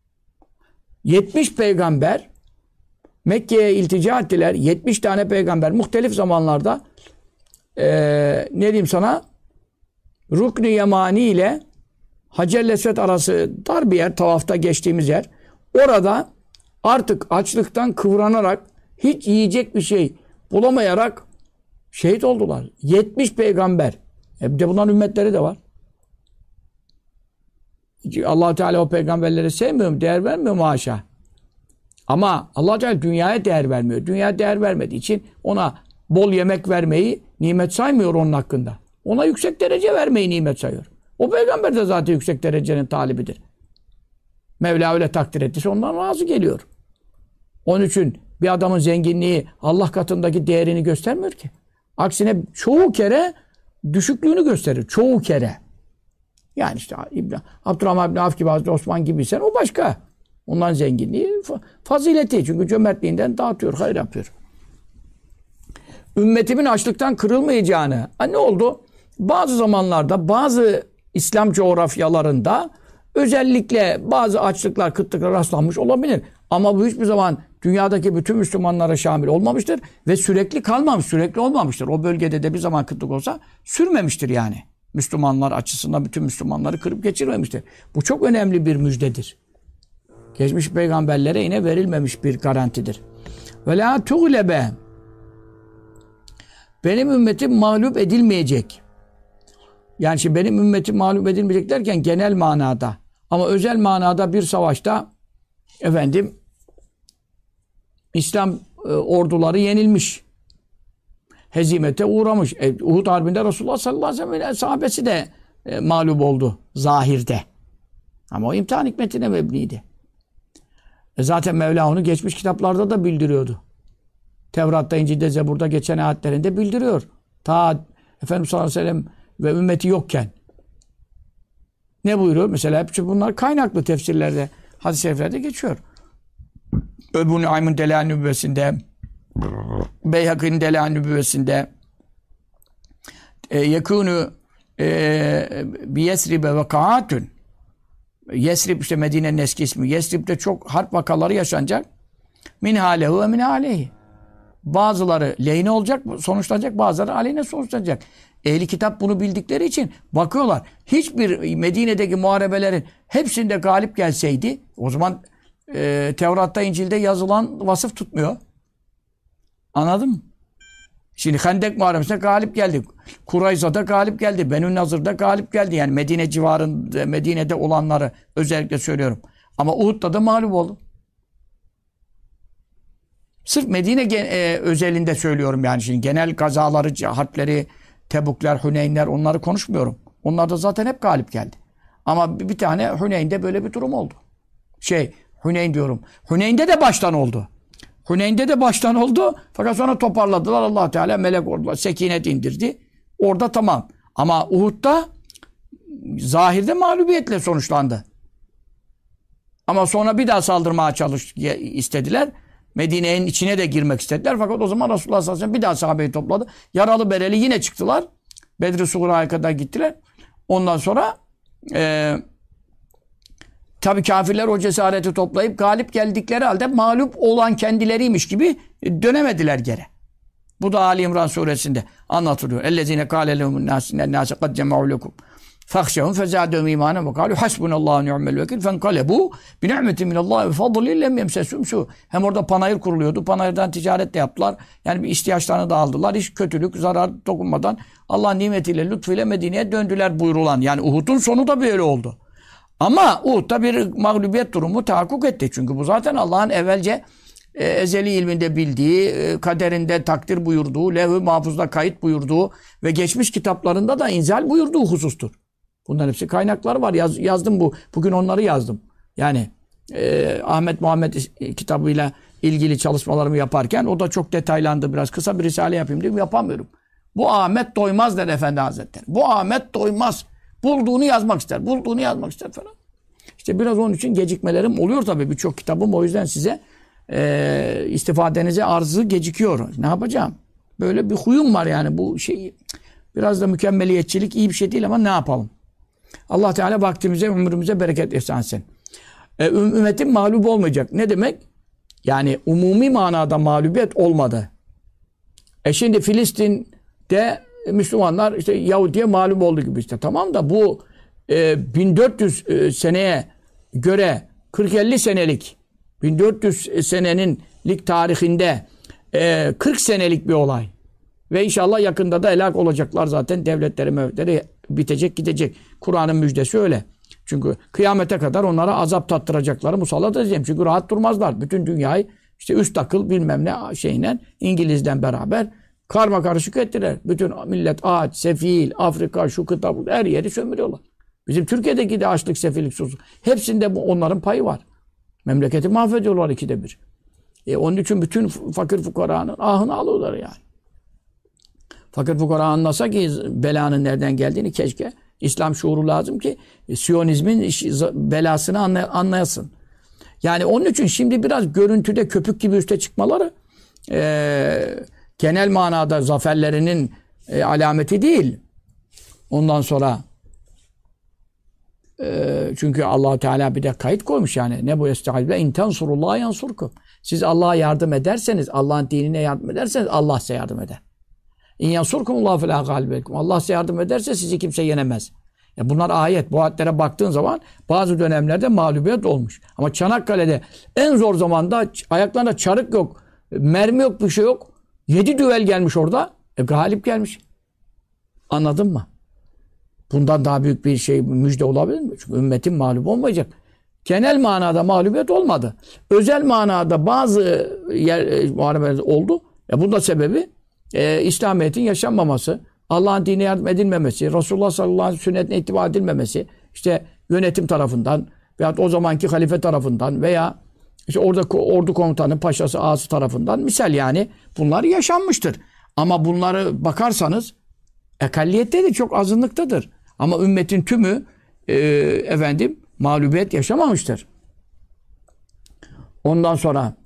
70 peygamber Mekke'ye iltica ettiler. 70 tane peygamber muhtelif zamanlarda ne diyeyim sana, Rukn-i Yemani ile Hacer-i Esved arası dar bir yer, tavafta geçtiğimiz yer. Orada artık açlıktan kıvranarak, hiç yiyecek bir şey bulamayarak şehit oldular. 70 peygamber. Bir de bunların ümmetleri de var. Allah Teala o peygamberleri sevmiyor mu? Değer vermiyor mu haşa? Ama Allah Teala dünyaya değer vermiyor. Dünyaya değer vermediği için ona bol yemek vermeyi nimet saymıyor onun hakkında. Ona yüksek derece vermeyi nimet sayıyor. O peygamber de zaten yüksek derecenin talibidir. Mevla öyle takdir ettiyse ondan razı geliyor. Onun için bir adamın zenginliği Allah katındaki değerini göstermiyor ki. Aksine çoğu kere düşüklüğünü gösterir. Çoğu kere. Yani işte Abdurrahman bin Avf gibi, Hazreti Osman gibiysen o başka. Onların zenginliği fazileti. Çünkü cömertliğinden dağıtıyor, hayır yapıyor. Ümmetimin açlıktan kırılmayacağını. Ne oldu? Bazı zamanlarda, bazı İslam coğrafyalarında özellikle bazı açlıklar, kıtlıklar rastlanmış olabilir. Ama bu hiçbir zaman dünyadaki bütün Müslümanlara şamil olmamıştır ve sürekli kalmamış, sürekli olmamıştır. O bölgede de bir zaman kıtlık olsa sürmemiştir yani. Müslümanlar açısından bütün Müslümanları kırıp geçirmemiştir. Bu çok önemli bir müjdedir. Geçmiş peygamberlere yine verilmemiş bir garantidir. Ve la tuğlebe, benim ümmetim mağlup edilmeyecek. Yani şimdi benim ümmetim mağlup edilmeyecek derken genel manada. Ama özel manada bir savaşta İslam orduları yenilmiş. Hezimete uğramış. Uhud Harbi'nde Resulullah sallallahu aleyhi ve sellem sahabesi de mağlup oldu zahirde. Ama o imtihan hikmetine mebniydi. Zaten Mevla onu geçmiş kitaplarda da bildiriyordu. Tevrat'ta, İncil'de, Zebur'da geçen ayetlerinde bildiriyor. Ta Efendimiz sallallahu aleyhi ve sellem ve ümmeti yokken. Ne buyuruyor? Mesela hep bunlar kaynaklı tefsirlerde, hadis-i şeriflerde geçiyor. Ebu Nuaym'ın Delâl-i Nübüvvesinde, Beyhaki'nin Delâl-i Nübüvvesinde yekûnü bi Yesrib'e vekaatün. Yesrib işte Medine'nin eski ismi. Yesrib'de çok harp vakaları yaşanacak. Min hâlehu ve min hâlehi. Bazıları lehine olacak, sonuçlanacak, bazıları aleyhine sonuçlanacak. Ehli kitap bunu bildikleri için bakıyorlar. Hiçbir Medine'deki muharebelerin hepsinde galip gelseydi, o zaman Tevrat'ta, İncil'de yazılan vasıf tutmuyor. Anladın mı? Şimdi Hendek Muharebesi'nde galip geldi. Kurayza'da galip geldi. Benü Nazır'da galip geldi. Yani Medine civarında, Medine'de olanları özellikle söylüyorum. Ama Uhud'da da mağlup oldu. Sırf Medine özelinde söylüyorum yani şimdi. Genel gazaları, harpleri, Tebukler, Hüneynler onları konuşmuyorum. Onlar da zaten hep galip geldi. Ama bir tane Hüneyn'de böyle bir durum oldu. Hüneyn diyorum. Hüneyn'de de baştan oldu. Hüneyn'de de baştan oldu. Fakat sonra toparladılar. Allah Teala melek ordular, sekinet indirdi. Orada tamam. Ama Uhud'da zahirde mağlubiyetle sonuçlandı. Ama sonra bir daha saldırmaya istediler. Medine'nin içine de girmek istediler. Fakat o zaman Resulullah sallallahu aleyhi ve sellem bir daha sahabeyi topladı. Yaralı bereli yine çıktılar. Bedr-i Suğra'ya kadar gittiler. Ondan sonra tabii kafirler o cesareti toplayıp galip geldikleri halde mağlup olan kendileriymiş gibi dönemediler geri. Bu da Ali İmran suresinde anlatılıyor. اَلَّذِينَ قَالَ لَهُمُ النَّاسِ اِنَّ النَّاسَ قَدْ جَمَعُوا لَكُمْ فَخْشَوْهُمْ فَزَادَهُمْ اِيمَانًا وَقَالُوا حَسْبُنَ اللّٰهُ نِعْمَ الْوَكِيلُ فَانْقَلَبُوا بِنِعْمَةٍ مِنَ اللّٰهِ وَفَضْلٍ لَمْ يَمْسَسْهُمْ سُوءٌ. Hem orada panayır kuruluyordu. Panayırdan ticaret de yaptılar. Yani bir ihtiyaçlarını da aldılar. Hiç kötülük, zarar dokunmadan Allah'ın nimetiyle, lütfuyla Medine'ye döndüler buyurulan. Yani Uhud'un sonu da böyle oldu. Ama Uhud'da bir mağlubiyet durumu tahakkuk etti. Çünkü bu zaten Allah'ın evvelce ezeli ilminde bildiği, kaderinde takdir buyurduğu, levh-i mahfuzda kayıt buyurduğu ve geçmiş kitaplarında da inzal buyurduğu husustur. Bunların hepsi kaynakları var. Yazdım bu. Bugün onları yazdım. Yani Ahmet Muhammed kitabıyla ilgili çalışmalarımı yaparken o da çok detaylandı. Biraz kısa bir risale yapayım dedim. Yapamıyorum. Bu Ahmet doymaz der Efendi Hazretleri. Bu Ahmet doymaz. Bulduğunu yazmak ister. Bulduğunu yazmak ister falan. İşte biraz onun için gecikmelerim oluyor tabii. Birçok kitabım o yüzden size istifadenize arzı gecikiyor. Ne yapacağım? Böyle bir huyum var yani bu şey. Biraz da mükemmeliyetçilik iyi bir şey değil ama ne yapalım? Allah Teala vaktimize, ömrümüze bereket ihsan etsin. Ümmetin mağlup olmayacak. Ne demek? Yani umumi manada mağlubiyet olmadı. Şimdi Filistin'de Müslümanlar işte Yahudi'ye mağlup oldu gibi işte. Tamam da bu 1400 seneye göre 40-50 senelik 1400 senenin lig tarihinde 40 senelik bir olay. Ve inşallah yakında da helak olacaklar zaten. Devletleri bitecek gidecek. Kur'an'ın müjdesi öyle. Çünkü kıyamete kadar onlara azap tattıracakları musallat edeceğim. Çünkü rahat durmazlar. Bütün dünyayı işte üst akıl bilmem ne şeyle İngiliz'den beraber karma karışık ettiler. Bütün millet ağaç, sefil, Afrika, şu kıta, her yeri sömürüyorlar. Bizim Türkiye'deki de açlık, sefillik, susuzluk. Hepsinde onların payı var. Memleketi mahvediyorlar ikide bir. Onun için bütün fakir fukaranın ahını alıyorlar yani. Fakir fukara anlasa ki belanın nereden geldiğini keşke. İslam şuuru lazım ki Siyonizmin belasını anlayasın. Yani onun için şimdi biraz görüntüde köpük gibi üste çıkmaları genel manada zaferlerinin alameti değil. Ondan sonra çünkü Allah Teala bir de kayıt koymuş yani. Ne bu estaizu? İn tensurullaha yansurkum. Siz Allah'a yardım ederseniz, Allah'ın dinine yardım ederseniz Allah size yardım eder. İn yansurkumullahu felâ gâlibekum. Allah size yardım ederse sizi kimse yenemez. Bunlar ayet. Bu ayetlere baktığın zaman bazı dönemlerde mağlubiyet olmuş. Ama Çanakkale'de en zor zamanda ayaklarında çarık yok, mermi yok, bir şey yok. 7 düvel gelmiş orada. Galip gelmiş. Anladın mı? Bundan daha büyük bir şey müjde olabilir mi? Çünkü ümmetin mağlup olmayacak. Genel manada mağlubiyet olmadı. Özel manada bazı muharebeler oldu. Bunun da sebebi İslamiyet'in yaşanmaması, Allah'ın dinine yardım edilmemesi, Resulullah sallallahu aleyhi ve sellem sünnetine ittiba edilmemesi, işte yönetim tarafından veya o zamanki halife tarafından veya İşte orada ordu komutanı, paşası, ağası tarafından misal yani bunlar yaşanmıştır. Ama bunları bakarsanız ekalliyette de çok azınlıktadır. Ama ümmetin tümü mağlubiyet yaşamamıştır. Ondan sonra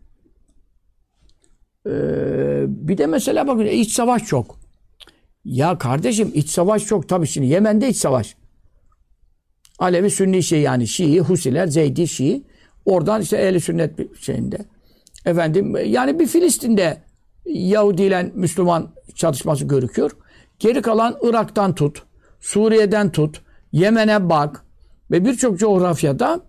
bir de mesela bakın iç savaş çok. Ya kardeşim iç savaş çok tabii şimdi Yemen'de iç savaş. Alevi Sünni şey yani Şii, Husiler, Zeydi Şii. Oradan işte Ehl-i Sünnet bir şeyinde. Yani bir Filistin'de Yahudi ile Müslüman çatışması görüküyor. Geri kalan Irak'tan tut, Suriye'den tut, Yemen'e bak ve birçok coğrafyada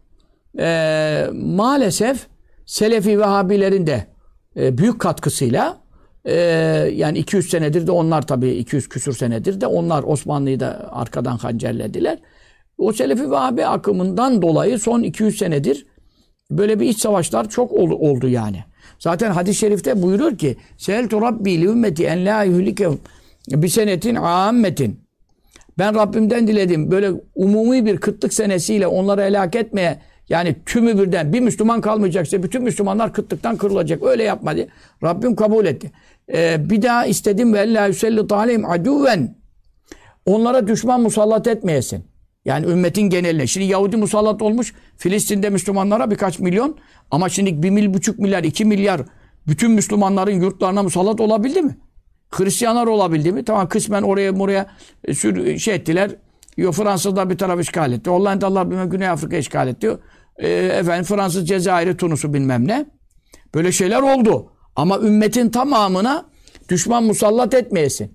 maalesef Selefi Vehhabilerin de büyük katkısıyla yani 200 senedir de onlar tabii 200 küsur senedir de onlar Osmanlı'yı da arkadan hançerlediler. O Selefi Vehhabi akımından dolayı son 200 senedir böyle bir iç savaşlar çok oldu yani. Zaten hadis-i şerifte buyuruyor ki Seheltu Rabbi li ümmeti en la yuhlike bi senetin ammetin. Ben Rabbimden diledim böyle umumi bir kıtlık senesiyle onları helak etmeye yani tümü birden bir Müslüman kalmayacaksa bütün Müslümanlar kıtlıktan kırılacak. Öyle yapma diye. Rabbim kabul etti. Bir daha istedim ve la yusellit aleyhim aduven. Onlara düşman musallat etmeyesin. Yani ümmetin geneline. Şimdi Yahudi musallat olmuş Filistin'de Müslümanlara birkaç milyon ama şimdi 1,5 milyar, 2 milyar bütün Müslümanların yurtlarına musallat olabildi mi? Hristiyanlar olabildi mi? Tamam kısmen oraya şey ettiler. Fransızlar bir taraf işgal etti. Hollandalılar bilmem Güney Afrika işgal etti. Fransız Cezayir'i, Tunus'u bilmem ne. Böyle şeyler oldu. Ama ümmetin tamamına düşman musallat etmeyesin.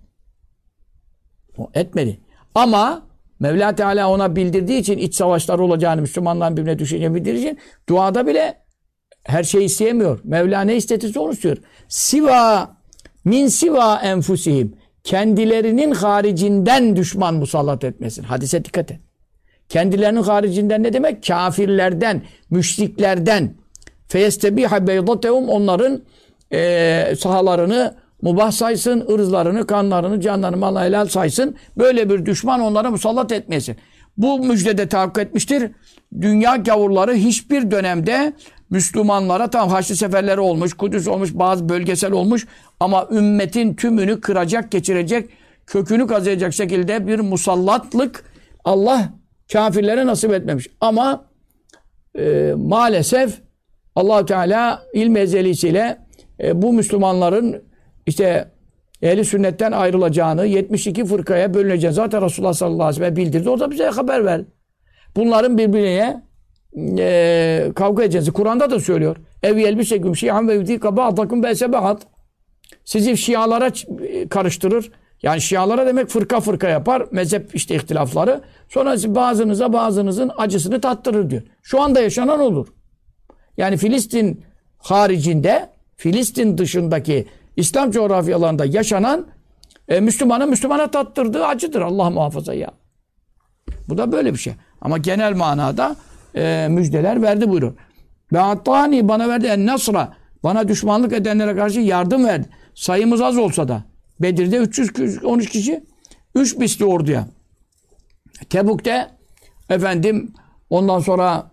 O etmedi. Ama Mevla Teala ona bildirdiği için iç savaşlar olacağını, Müslümanların birbirine düşeceğini bildirdiği için duada bile her şeyi isteyemiyor. Mevla ne istetirse onu istiyor. Min siva enfusihim. Kendilerinin haricinden düşman musallat etmesin. Hadise dikkat et. Kendilerinin haricinden ne demek? Kafirlerden, müşriklerden. Feyestebiha beydatehum onların sahalarını mubah saysın, ırzlarını, kanlarını, canlarını, malını helal saysın. Böyle bir düşman onlara musallat etmesin. Bu müjdede tahakkuk etmiştir. Dünya gavurları hiçbir dönemde Müslümanlara tam Haçlı seferleri olmuş, Kudüs olmuş, bazı bölgesel olmuş ama ümmetin tümünü kıracak, geçirecek, kökünü kazıyacak şekilde bir musallatlık Allah kafirlere nasip etmemiş. Ama maalesef Allah-u Teala ilm ezelisiyle bu Müslümanların işte Ehl-i Sünnet'ten ayrılacağını, 72 fırkaya bölüneceğini zaten Resulullah sallallahu aleyhi ve sellem bildirdi. O da bize haber verdi. Bunların birbirine kavga edeceğiz. Kur'an'da da söylüyor. Ev yelbiseküm şi'an ve yudîka ba'dakum be'sebahat. Sizi Şialara karıştırır. Yani Şialara demek fırka fırka yapar. Mezhep işte ihtilafları. Sonra bazınıza bazınızın acısını tattırır diyor. Şu anda yaşanan olur. Yani Filistin haricinde, Filistin dışındaki İslam coğrafyalarında yaşanan Müslümana tattırdığı acıdır. Allah muhafaza ya. Bu da böyle bir şey. Ama genel manada müjdeler verdi buyuruyor. Ve attani bana verdi en nasra. Bana düşmanlık edenlere karşı yardım verdi. Sayımız az olsa da. Bedir'de 313 kişi 3 misli orduya. Tebuk'te ondan sonra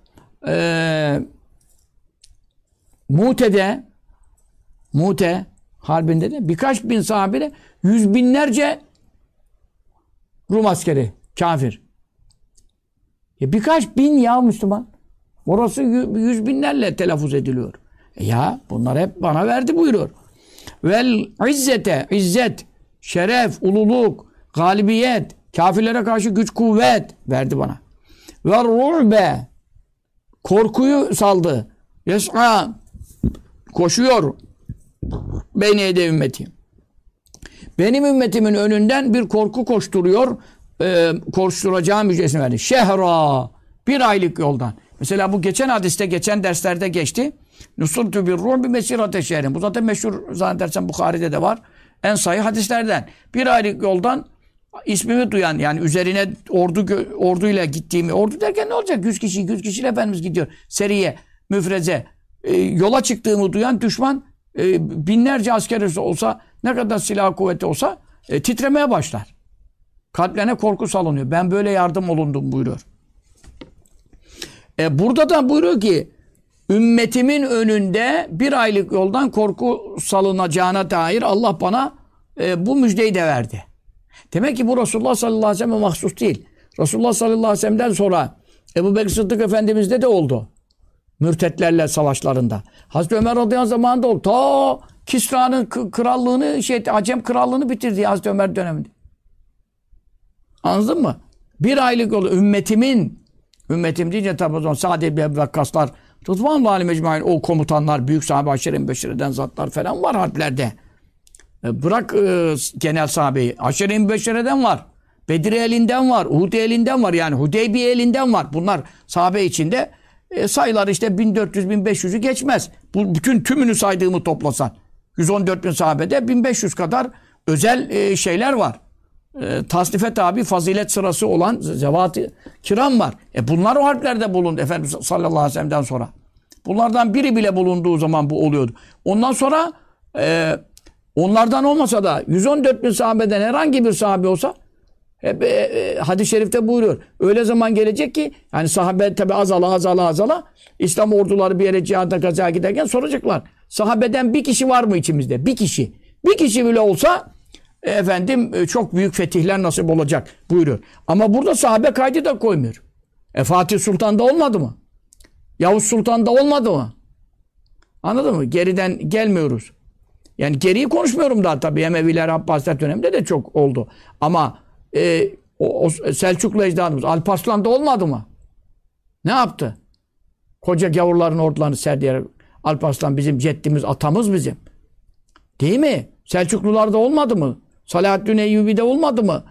Mute harbinde de birkaç bin sahabeyle 100 binlerce Rum askeri, kafir. Birkaç bin ya Müslüman. Orası 100 binlerle telaffuz ediliyor. Ya bunlar hep bana verdi buyuruyor. Vel izzete, izzet, şeref, ululuk, galibiyet, kafirlere karşı güç, kuvvet verdi bana. Ve ru'be, korkuyu saldı. Yes'a, koşuyor. Beyne ede ümmeti. Benim ümmetimin önünden bir korku koşturuyor. Koşturacağım müjdesini verdi. Şehra, bir aylık yoldan. Mesela bu geçen hadiste, geçen derslerde geçti. Nusultu bir ruh bir mesirate şehrin. Bu zaten meşhur zannedersem Bukhari'de de var. En sayı hadislerden. Bir aylık yoldan ismimi duyan yani üzerine orduyla gittiğimi, ordu derken ne olacak? 100 kişiyle Efendimiz gidiyor. Seriye, müfreze. Yola çıktığımı duyan düşman binlerce asker olsa, ne kadar silah kuvveti olsa titremeye başlar. Kalplerine korku salınıyor. Ben böyle yardım olundum buyuruyor. Burada da buyuruyor ki ümmetimin önünde bir aylık yoldan korku salınacağına dair Allah bana bu müjdeyi de verdi. Demek ki bu Resulullah sallallahu aleyhi ve sellem'e mahsus değil. Resulullah sallallahu aleyhi ve sellem'den sonra Ebu Bekir Sıddık Efendimiz'de de oldu. Mürtetlerle savaşlarında. Hazreti Ömer radıyallahu anh zamanında oldu. Ta Kisra'nın krallığını, Acem krallığını bitirdi Hazreti Ömer döneminde. Anladın mı? Bir aylık yolu ümmetim deyince tabi o zaman Sa'd ibn Ebi Vakkaslar, Rıdvanullah aleyhi mecmaîn, o komutanlar, büyük sahabe, aşere-i mübeşşereden zatlar falan var harplerde. Bırak genel sahabeyi. Aşere-i mübeşşereden var. Bedir elinden var. Uhud elinden var. Yani Hudeybiye elinden var. Bunlar sahabe içinde sayılar işte 1400-1500'ü geçmez. Bu bütün tümünü saydığımı toplasan. 114 bin sahabede 1500 kadar özel şeyler var. Tasnife tabi fazilet sırası olan zevat-ı kiram var. Bunlar o harplerde bulundu Efendimiz sallallahu aleyhi ve sellem'den sonra. Bunlardan biri bile bulunduğu zaman bu oluyordu. Ondan sonra onlardan olmasa da 114 bin sahabeden herhangi bir sahabe olsa hadis-i şerifte buyuruyor. Öyle zaman gelecek ki yani sahabe tabi azala İslam orduları bir yere cihada gazaya giderken soracaklar. Sahabeden bir kişi var mı içimizde? Bir kişi. Bir kişi bile olsa çok büyük fetihler nasip olacak buyuruyor. Ama burada sahabe kaydı da koymuyor. Fatih Sultan'da olmadı mı? Yavuz Sultan'da olmadı mı? Anladın mı? Geriden gelmiyoruz. Yani geriyi konuşmuyorum daha tabii. Emeviler, Abbasiler döneminde de çok oldu. Ama o Selçuklu ecdadımız Alparslan'da olmadı mı? Ne yaptı? Koca gavurların ordularını serdiyerek Alparslan bizim ceddimiz, atamız bizim. Değil mi? Selçuklularda olmadı mı? Salahaddin Eyyubi'de olmadı mı?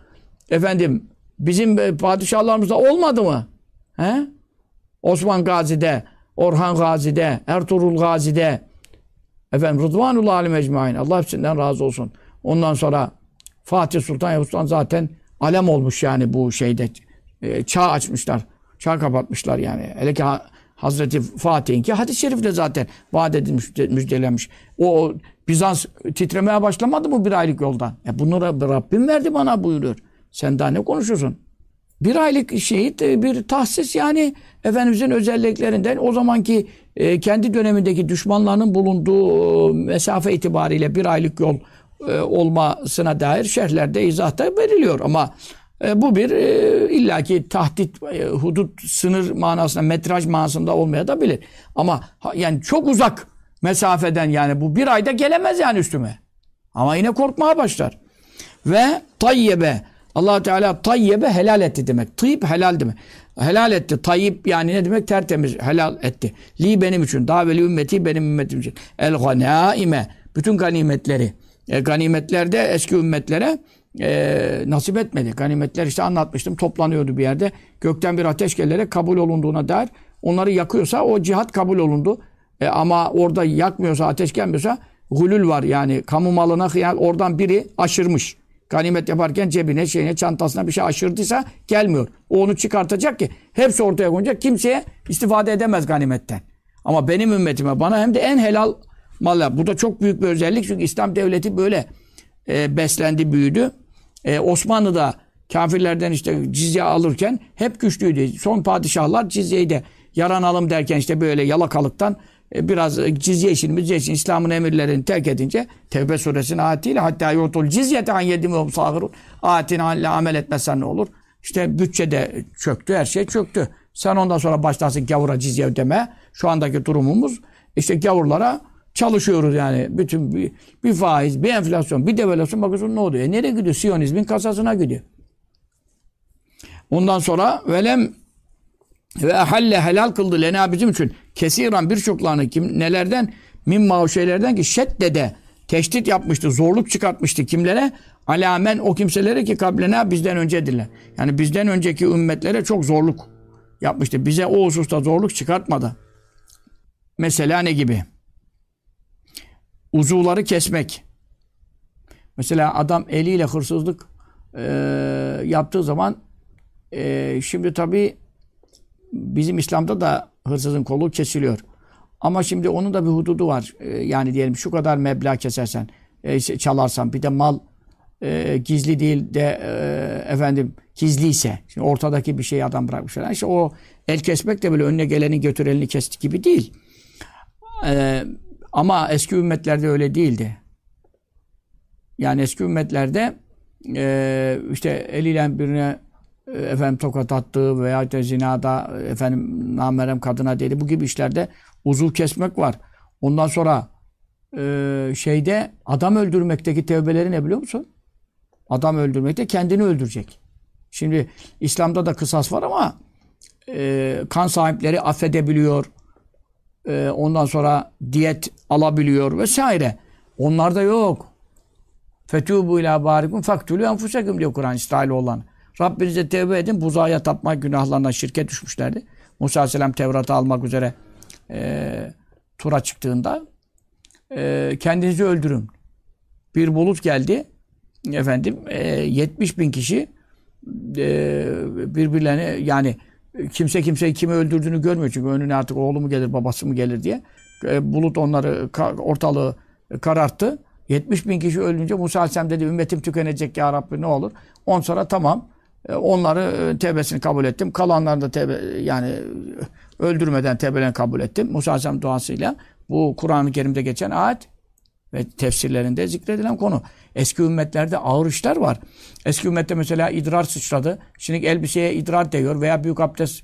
Bizim padişahlarımızda olmadı mı? He? Osman Gazi'de, Orhan Gazi'de, Ertuğrul Gazi'de, Rıdvanullah aleyhi mecmaîn. Allah hepsinden razı olsun. Ondan sonra Fatih Sultan Yavuz Sultan zaten alem olmuş yani bu şeyde. Çağ açmışlar. Çağ kapatmışlar yani. Hele ki Hazreti Fatih'inki hadis-i şerifle zaten vaat edilmiş, müjdelenmiş. O Bizans titremeye başlamadı mı bir aylık yoldan? Bunları Rabbim verdi bana buyuruyor. Sen daha ne konuşuyorsun? Bir aylık şehit, bir tahsis yani Efendimizin özelliklerinden o zamanki kendi dönemindeki düşmanlarının bulunduğu mesafe itibariyle bir aylık yol olmasına dair şerhlerde, izahta veriliyor. Ama bu bir illaki tahdit, hudut, sınır manasında, metraj manasında olmayabilir. Ama yani çok uzak mesafeden yani bu bir ayda gelemez yani üstüme. Ama yine korkmaya başlar. Ve tayyebe, Allah Teala tayyebe helal etti demek. Tayyib helal demek. Helal etti. Tayyib yani ne demek? Tertemiz. Helal etti. Li benim için. Daha veli ümmeti benim ümmetim için. El ganaime. Bütün ganimetleri. Ganimetlerde eski ümmetlere nasip etmedi. Ganimetler işte anlatmıştım. Toplanıyordu bir yerde. Gökten bir ateş gelerek kabul olunduğuna dair. Onları yakıyorsa o cihat kabul olundu. Ama orada yakmıyorsa, ateş gelmiyorsa gulül var. Yani kamu malına hıyal. Oradan biri aşırmış. Ganimet yaparken cebine, çantasına bir şey aşırdıysa gelmiyor. O onu çıkartacak ki hepsi ortaya konacak. Kimseye istifade edemez ganimetten. Ama benim ümmetime, bana hem de en helal mallar. Bu da çok büyük bir özellik. Çünkü İslam devleti böyle beslendi, büyüdü. Osmanlı'da kafirlerden işte cizye alırken hep güçlüydü. Son padişahlar cizyeyi de yaranalım derken işte böyle yalakalıktan biraz cizye işini İslam'ın emirlerini terk edince Tevbe suresinin ayetiyle hatta yutul cizyete an yedim ve sağırun ayetine amel etmezsen ne olur? İşte bütçede çöktü, her şey çöktü. Sen ondan sonra başlarsın gavura cizye ödemeye. Şu andaki durumumuz işte gavurlara çalışıyoruz yani. Bütün bir faiz, bir enflasyon, bir devalüasyon bakıyorsun ne oluyor? Nereye gidiyor? Siyonizmin kasasına gidiyor. Ondan sonra velem ve ahalle helal kıldı lena bizim için kesiran birçoklarını nelerden mimma o şeylerden ki şeddede teşdit yapmıştı, zorluk çıkartmıştı kimlere? Alamen o kimselere ki kablena bizden öncedirler. Yani bizden önceki ümmetlere çok zorluk yapmıştı. Bize o hususta zorluk çıkartmadı. Mesela ne gibi? Uzuvları kesmek. Mesela adam eliyle hırsızlık yaptığı zaman şimdi tabii bizim İslam'da da hırsızın kolu kesiliyor. Ama şimdi onun da bir hududu var. Yani diyelim şu kadar meblağ kesersen, çalarsan bir de mal gizli değil de gizliyse. Şimdi ortadaki bir şeyi adam bırakmış falan. İşte o el kesmek de böyle önüne geleni götür elini kesti gibi değil. Ama eski ümmetlerde öyle değildi. Yani eski ümmetlerde işte eliyle birine efendim tokat attığı veya işte zinada efendim namerem kadına dedi. Bu gibi işlerde uzuv kesmek var. Ondan sonra şeyde adam öldürmekteki tevbeleri ne biliyor musun? Adam öldürmekte kendini öldürecek. Şimdi İslam'da da kısas var ama kan sahipleri affedebiliyor. Ondan sonra diyet alabiliyor vesaire. Onlarda yok. Fetûbû ilâ bârikum faktûlû enfusekum diyor Kur'an İsrailoğullarına. Rabbinize tevbe edin. Buzağa tapma günahlarına şirke düşmüşlerdi. Musa Aleyhisselam Tevrat'ı almak üzere tura çıktığında kendinizi öldürün. Bir bulut geldi. Efendim 70 bin kişi birbirlerine yani kimse kimseyi kimi öldürdüğünü görmüyor. Çünkü önüne artık oğlu mu gelir babası mı gelir diye. Bulut onları ortalığı kararttı. 70 bin kişi ölünce Musa Aleyhisselam dedi ümmetim tükenecek ya Rabbi ne olur. On sonra tamam onları tevbesini kabul ettim. Kalanlarını da yani öldürmeden tevbelerini kabul ettim. Musa Aleyhisselam duasıyla bu Kur'an-ı Kerim'de geçen ayet ve tefsirlerinde zikredilen konu. Eski ümmetlerde ağır işler var. Eski ümmette mesela idrar sıçradı. Şimdi elbiseye idrar değiyor veya büyük abdest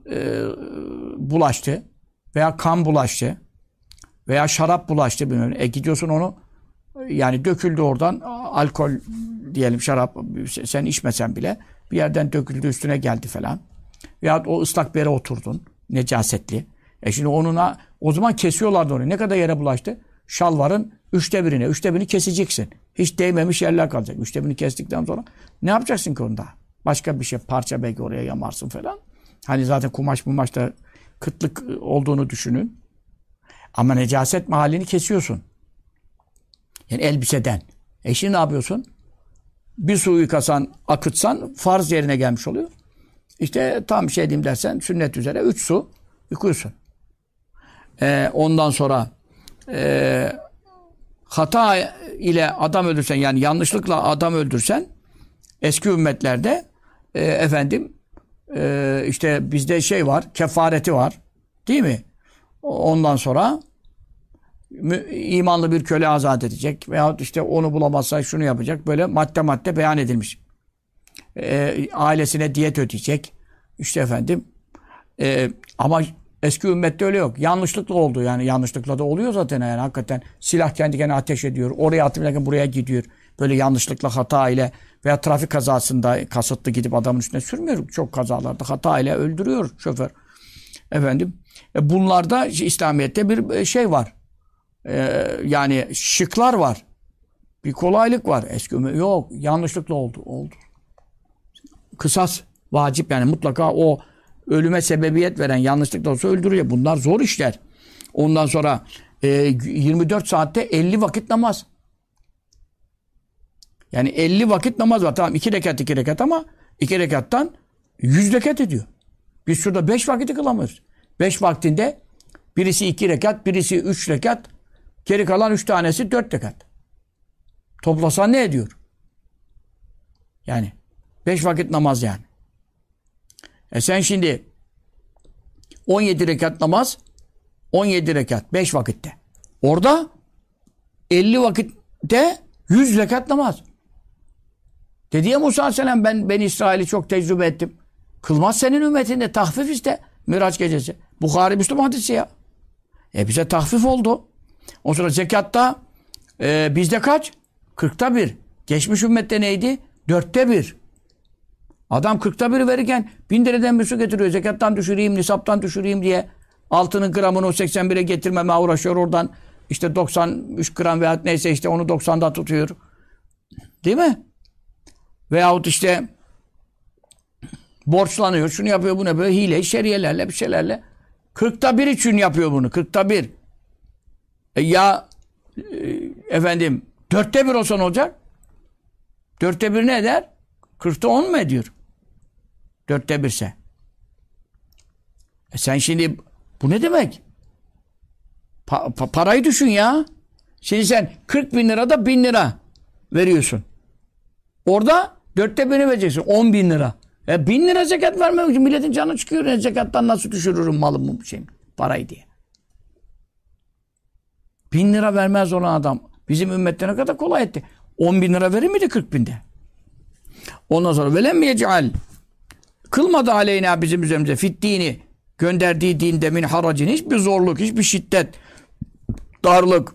bulaştı veya kan bulaştı veya şarap bulaştı bilmiyorum. Gidiyorsun onu yani döküldü oradan alkol diyelim şarap sen içmesen bile bir yerden döküldü üstüne geldi falan. Veya o ıslak bir yere oturdun necasetli. Şimdi onuna o zaman kesiyorlardı onu. Ne kadar yere bulaştı? Şalvarın 1/3'üne. 1/3'ünü keseceksin. Hiç değmemiş yerler kalacak. 1/3'ünü kestikten sonra ne yapacaksın ki onda? Başka bir şey parça belki oraya yamarsın falan. Hani zaten kumaş da kıtlık olduğunu düşünün. Ama necaset mahallini kesiyorsun. Yani elbiseden. Şimdi ne yapıyorsun? Bir suyu yıkasan, akıtsan farz yerine gelmiş oluyor. İşte tam şey diyeyim dersen sünnet üzere 3 su yıkıyorsun. Ondan sonra hata ile adam öldürsen yani yanlışlıkla adam öldürsen eski ümmetlerde işte bizde şey var kefareti var değil mi? Ondan sonra imanlı bir köle azat edecek veyahut işte onu bulamazsa şunu yapacak böyle madde beyan edilmiş. Ailesine diyet ödeyecek. İşte ama eski ümmette öyle yok. Yanlışlıkla oldu yani. Yanlışlıkla da oluyor zaten yani. Hakikaten silah kendi kendine ateş ediyor. Oraya atmayacak buraya gidiyor. Böyle yanlışlıkla hata ile veya trafik kazasında kasıtlı gidip adamın üstüne sürmüyor. Çok kazalarda hata ile öldürüyor şoför. Bunlarda İslamiyet'te bir şey var. Yani şıklar var. Bir kolaylık var. Eski ümmet yok. Yanlışlıkla oldu. Kısas vacip yani mutlaka o ölüme sebebiyet veren yanlışlıkla olsa öldürüyor. Bunlar zor işler. Ondan sonra 24 saatte 50 vakit namaz. Yani 50 vakit namaz var. Tamam 2 rekat ama 2 rekattan 100 rekat ediyor. Biz şurada 5 vakiti kılamıyoruz. 5 vaktinde birisi 2 rekat, birisi 3 rekat, geri kalan 3 tanesi 4 rekat. Toplasan ne ediyor? Yani 5 vakit namaz yani. Sen şimdi 17 rekat namaz 17 rekat 5 vakitte. Orada 50 vakitte 100 rekat namaz. Dedi ya Musa Aleyhisselam ben İsrail'i çok tecrübe ettim. Kılmaz senin ümmetinde tahfif iste. Miraç gecesi. Bukhari Müslüm hadisi ya. Bize tahfif oldu. O sonra zekatta bizde kaç? 40'ta 1. Geçmiş ümmette neydi? 4'te 1. Adam 40'ta 1 verirken 1000 liradan bir su getiriyor. Zekattan düşüreyim, nisaptan düşüreyim diye altının gramını 81'e getirmeme uğraşıyor. Oradan işte 93 gram veya neyse işte onu 90'da tutuyor. Değil mi? Veyahut işte borçlanıyor. Şunu yapıyor, bunu yapıyor. Hile, şeriyelerle, bir şeylerle. 40'ta 1 için yapıyor bunu. 40'ta 1. Efendim 4'te 1 olsa ne olacak? 4'te 1 ne eder? 40'ta 10 mu ediyor? 4'te 1 ise. Sen şimdi bu ne demek? Parayı düşün ya. Şimdi sen 40 bin lira da 1000 lira veriyorsun. Orada 4'te 1'ini vereceksin. 10 bin lira. 1000 lira zekat vermemek için milletin canı çıkıyor. Zekattan nasıl düşürürüm malımı şeyim, parayı diye. 1000 lira vermez olan adam bizim ümmette ne kadar kolay etti. 10 bin lira verir miydi 40 binde? Ondan sonra velem yec'al kılmadı aleyna bizim üzerimize fiddini gönderdiği dinde min haracin hiçbir zorluk, hiçbir şiddet, darlık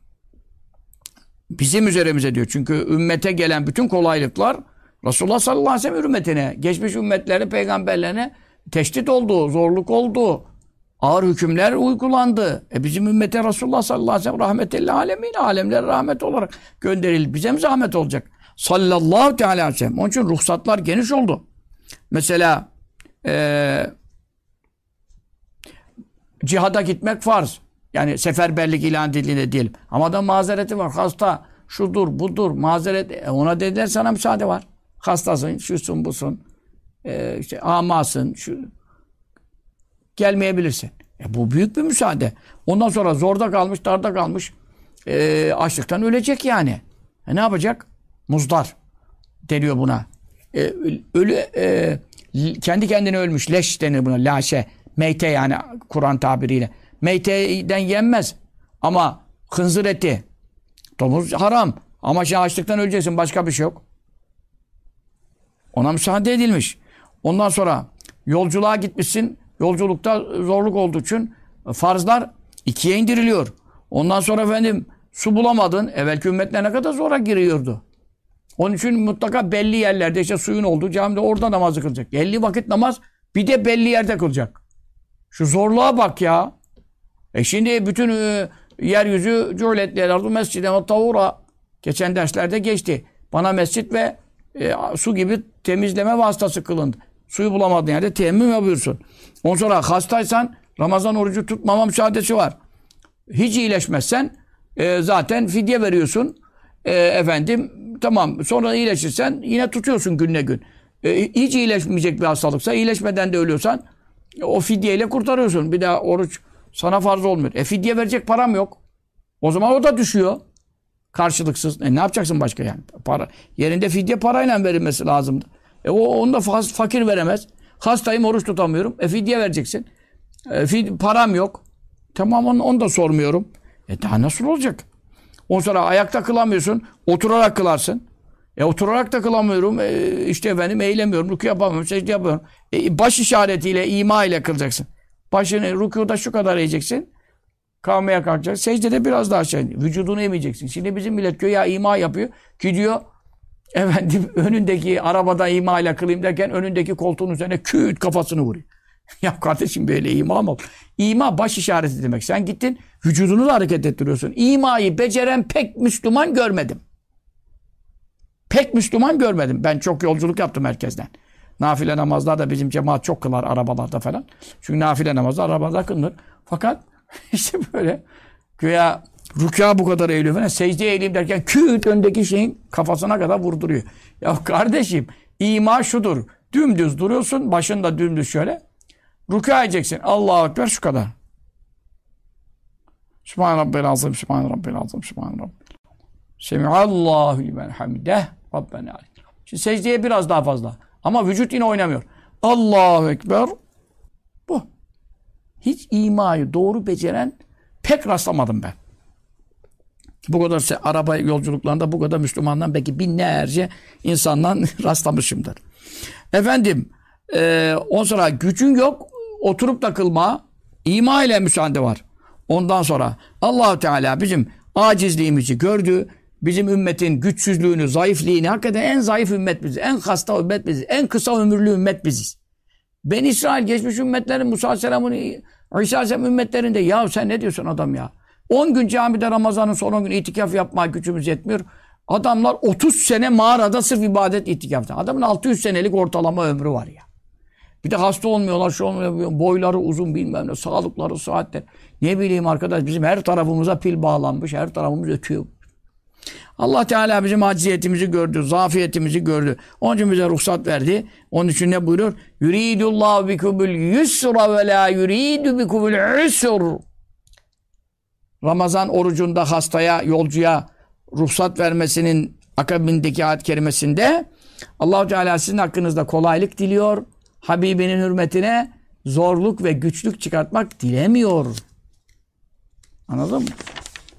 bizim üzerimize diyor. Çünkü ümmete gelen bütün kolaylıklar Resulullah sallallahu aleyhi ve sellem ümmetine, geçmiş ümmetleri, peygamberlerine teşdit oldu, zorluk oldu. Ağır hükümler uygulandı. Bizim ümmete Resulullah sallallahu aleyhi ve sellem rahmetel alemin, alemlere rahmet olarak gönderildi. Bize mi zahmet olacak? Sallallahu teala aleyhi ve sellem. Onun için ruhsatlar geniş oldu. Mesela cihada gitmek farz. Yani seferberlik ilan edildiğinde diyelim. Ama da mazereti var. Hasta, şudur, budur, mazeret. Ona dediler sana müsaade var. Hastasın, şusun, busun. İşte amasın, gelmeyebilirsin. Bu büyük bir müsaade. Ondan sonra zorda kalmış, darda kalmış. Açlıktan ölecek yani. Ne yapacak? Muzdar deniyor buna. Kendi kendine ölmüş. Leş denir buna. Laşe. Meyte yani Kur'an tabiriyle. Meyteden yenmez. Ama hınzır eti. Domuz haram. Ama şimdi açlıktan öleceksin. Başka bir şey yok. Ona müsaade edilmiş. Ondan sonra yolculuğa gitmişsin. Yolculukta zorluk olduğu için farzlar 2'ye indiriliyor. Ondan sonra efendim su bulamadın. Evvelki ümmetler ne kadar zora giriyordu. Onun için mutlaka belli yerlerde işte suyun olduğu camide orada namazı kılacak. 50 vakit namaz bir de belli yerde kılacak. Şu zorluğa bak ya. Şimdi bütün yeryüzü cü'letli el ardu mesciden ve tavura. Geçen derslerde geçti. Bana mescit ve su gibi temizleme vasıtası kılındı. Suyu bulamadığın yerde teyemmüm yapıyorsun. Ondan sonra hastaysan Ramazan orucu tutmama müsaadesi var. Hiç iyileşmezsen zaten fidye veriyorsun. Efendim tamam sonra iyileşirsen yine tutuyorsun gününe gün. Hiç iyileşmeyecek bir hastalıksa iyileşmeden de ölüyorsan o fidyeyle kurtarıyorsun. Bir daha oruç sana farz olmuyor. Fidye verecek param yok. O zaman o da düşüyor. Karşılıksız. Ne yapacaksın başka yani? Para. Yerinde fidye parayla verilmesi lazımdı. Onu da fakir veremez. Hastayım oruç tutamıyorum. Fidye vereceksin. Param yok. Tamam onu da sormuyorum. Daha nasıl olacak? Ondan sonra ayakta kılamıyorsun. Oturarak kılarsın. Oturarak da kılamıyorum. İşte efendim eğilemiyorum. Rükû yapamıyorum. Secde yapamıyorum. Baş işaretiyle, ima ile kılacaksın. Başını rükûda şu kadar eğeceksin. Kavmeye kalkacaksın. Secdede biraz daha aşağı. Vücudunu emeyeceksin. Şimdi bizim millet göya ima yapıyor. Gidiyor. Efendim önündeki arabada ima ile kılayım derken önündeki koltuğun üzerine küt kafasını vuruyor. Ya kardeşim böyle ima mı olur? İma baş işareti demek. Sen gittin vücudunu da hareket ettiriyorsun. İmayı beceren pek Müslüman görmedim. Pek Müslüman görmedim. Ben çok yolculuk yaptım herkesten. Nafile namazlar da bizim cemaat çok kılar arabalarda falan. Çünkü nafile namazlar arabada kılınır. Fakat işte böyle güya rükâ bu kadar eğiliyor falan. Secdeye eğileyim derken küt öndeki şeyin kafasına kadar vurduruyor. Ya kardeşim ima şudur. Dümdüz duruyorsun. Başın da dümdüz şöyle. Rükâ edeceksin. Allahu Ekber şu kadar. Sübhane Rabbel Azim, Sübhane Rabbel Azim, Sübhane Rabbel. Semi'allahu limen hamideh. Rabbena aleyh. Şimdi secdeye biraz daha fazla. Ama vücut yine oynamıyor. Allahu Ekber. Bu. Hiç imayı doğru beceren pek rastlamadım ben. Bu kadar araba yolculuklarında bu kadar Müslümandan belki binlerce insandan rastlamışımdır. Efendim ondan sonra gücün yok oturup da kılma ima ile müsaade var. Ondan sonra Allah-u Teala bizim acizliğimizi gördü. Bizim ümmetin güçsüzlüğünü, zayıflığını hakikaten en zayıf ümmet biziz. En hasta ümmet biziz. En kısa ömürlü ümmet biziz. Ben İsrail geçmiş ümmetlerin Musa Aleyhisselam'ın İsa Aleyhisselam ümmetlerinde ya sen ne diyorsun adam ya? 10 gün camide Ramazan'ın son 10 gün itikaf yapmaya gücümüz yetmiyor. Adamlar 30 sene mağarada sırf ibadet itikafta. Adamın 600 senelik ortalama ömrü var ya. Bir de hasta olmuyorlar, şu olmuyor, boyları uzun bilmem ne, sağlıkları, saatler. Ne bileyim arkadaş bizim her tarafımıza pil bağlanmış, her tarafımız ötüyor. Allah Teala bizim aciziyetimizi gördü, zafiyetimizi gördü. Onun için bize ruhsat verdi. Onun için ne buyuruyor? Yuridullahu bikumul yusra ve la yuridu bikumul usr. Ramazan orucunda hastaya, yolcuya ruhsat vermesinin akabindeki ayet-i kerimesinde Allah Teala sizin hakkınızda kolaylık diliyor. Habibinin hürmetine zorluk ve güçlük çıkartmak dilemiyor. Anladın mı?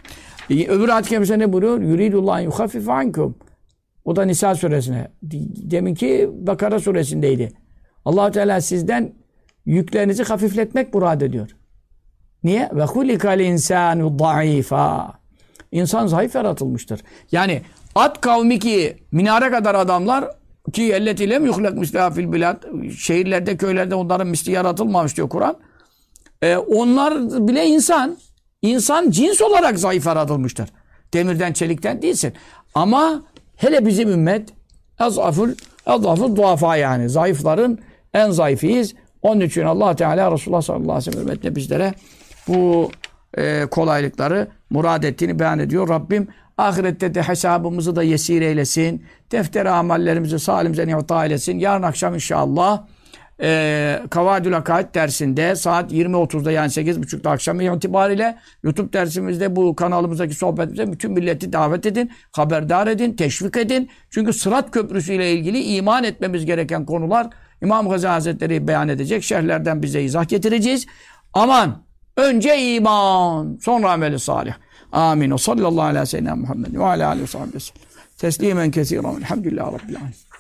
Öbür ayet-i kerimesinde ne buyuruyor? Yuridullah yuhaffife ankum. O da Nisa suresine. Deminki Bakara suresindeydi. Allah Teala sizden yüklerinizi hafifletmek murad ediyor. Niye? Ve hulikal insanu zayıfa. İnsan zayıf yaratılmıştır. Yani Ad kavmi ki minare kadar adamlar ki elleti lem yuhlak misliha fil bilad, şehirlerde, köylerde onların misli yaratılmamış diyor Kur'an. Onlar bile insan. İnsan cins olarak zayıf yaratılmıştır. Demirden, çelikten değilsin. Ama hele bizim ümmet azaful duafa, yani zayıfların en zayıfıyız. Onun için Allah Teala Resulullah sallallahu aleyhi ve sellem hürmetine bizlere bu kolaylıkları murad ettiğini beyan ediyor. Rabbim ahirette de hesabımızı da yesir eylesin. Defter-i amellerimizi salimizden i'ta eylesin. Yarın akşam inşallah Kavadül Akaid dersinde saat 20.30'da, yani 8.30'da akşam itibariyle YouTube dersimizde bu kanalımızdaki sohbetimize bütün milleti davet edin, haberdar edin, teşvik edin. Çünkü Sırat Köprüsü ile ilgili iman etmemiz gereken konular İmam Gazali Hazretleri beyan edecek. Şerhlerden bize izah getireceğiz. Aman! Önce iman, sonra ameli salih. Amin. O sallallahu aleyhi ve sellem Muhammed ve aleyhi ve sellem. Teslimen kesiren. Elhamdülillahi Rabbil alemin.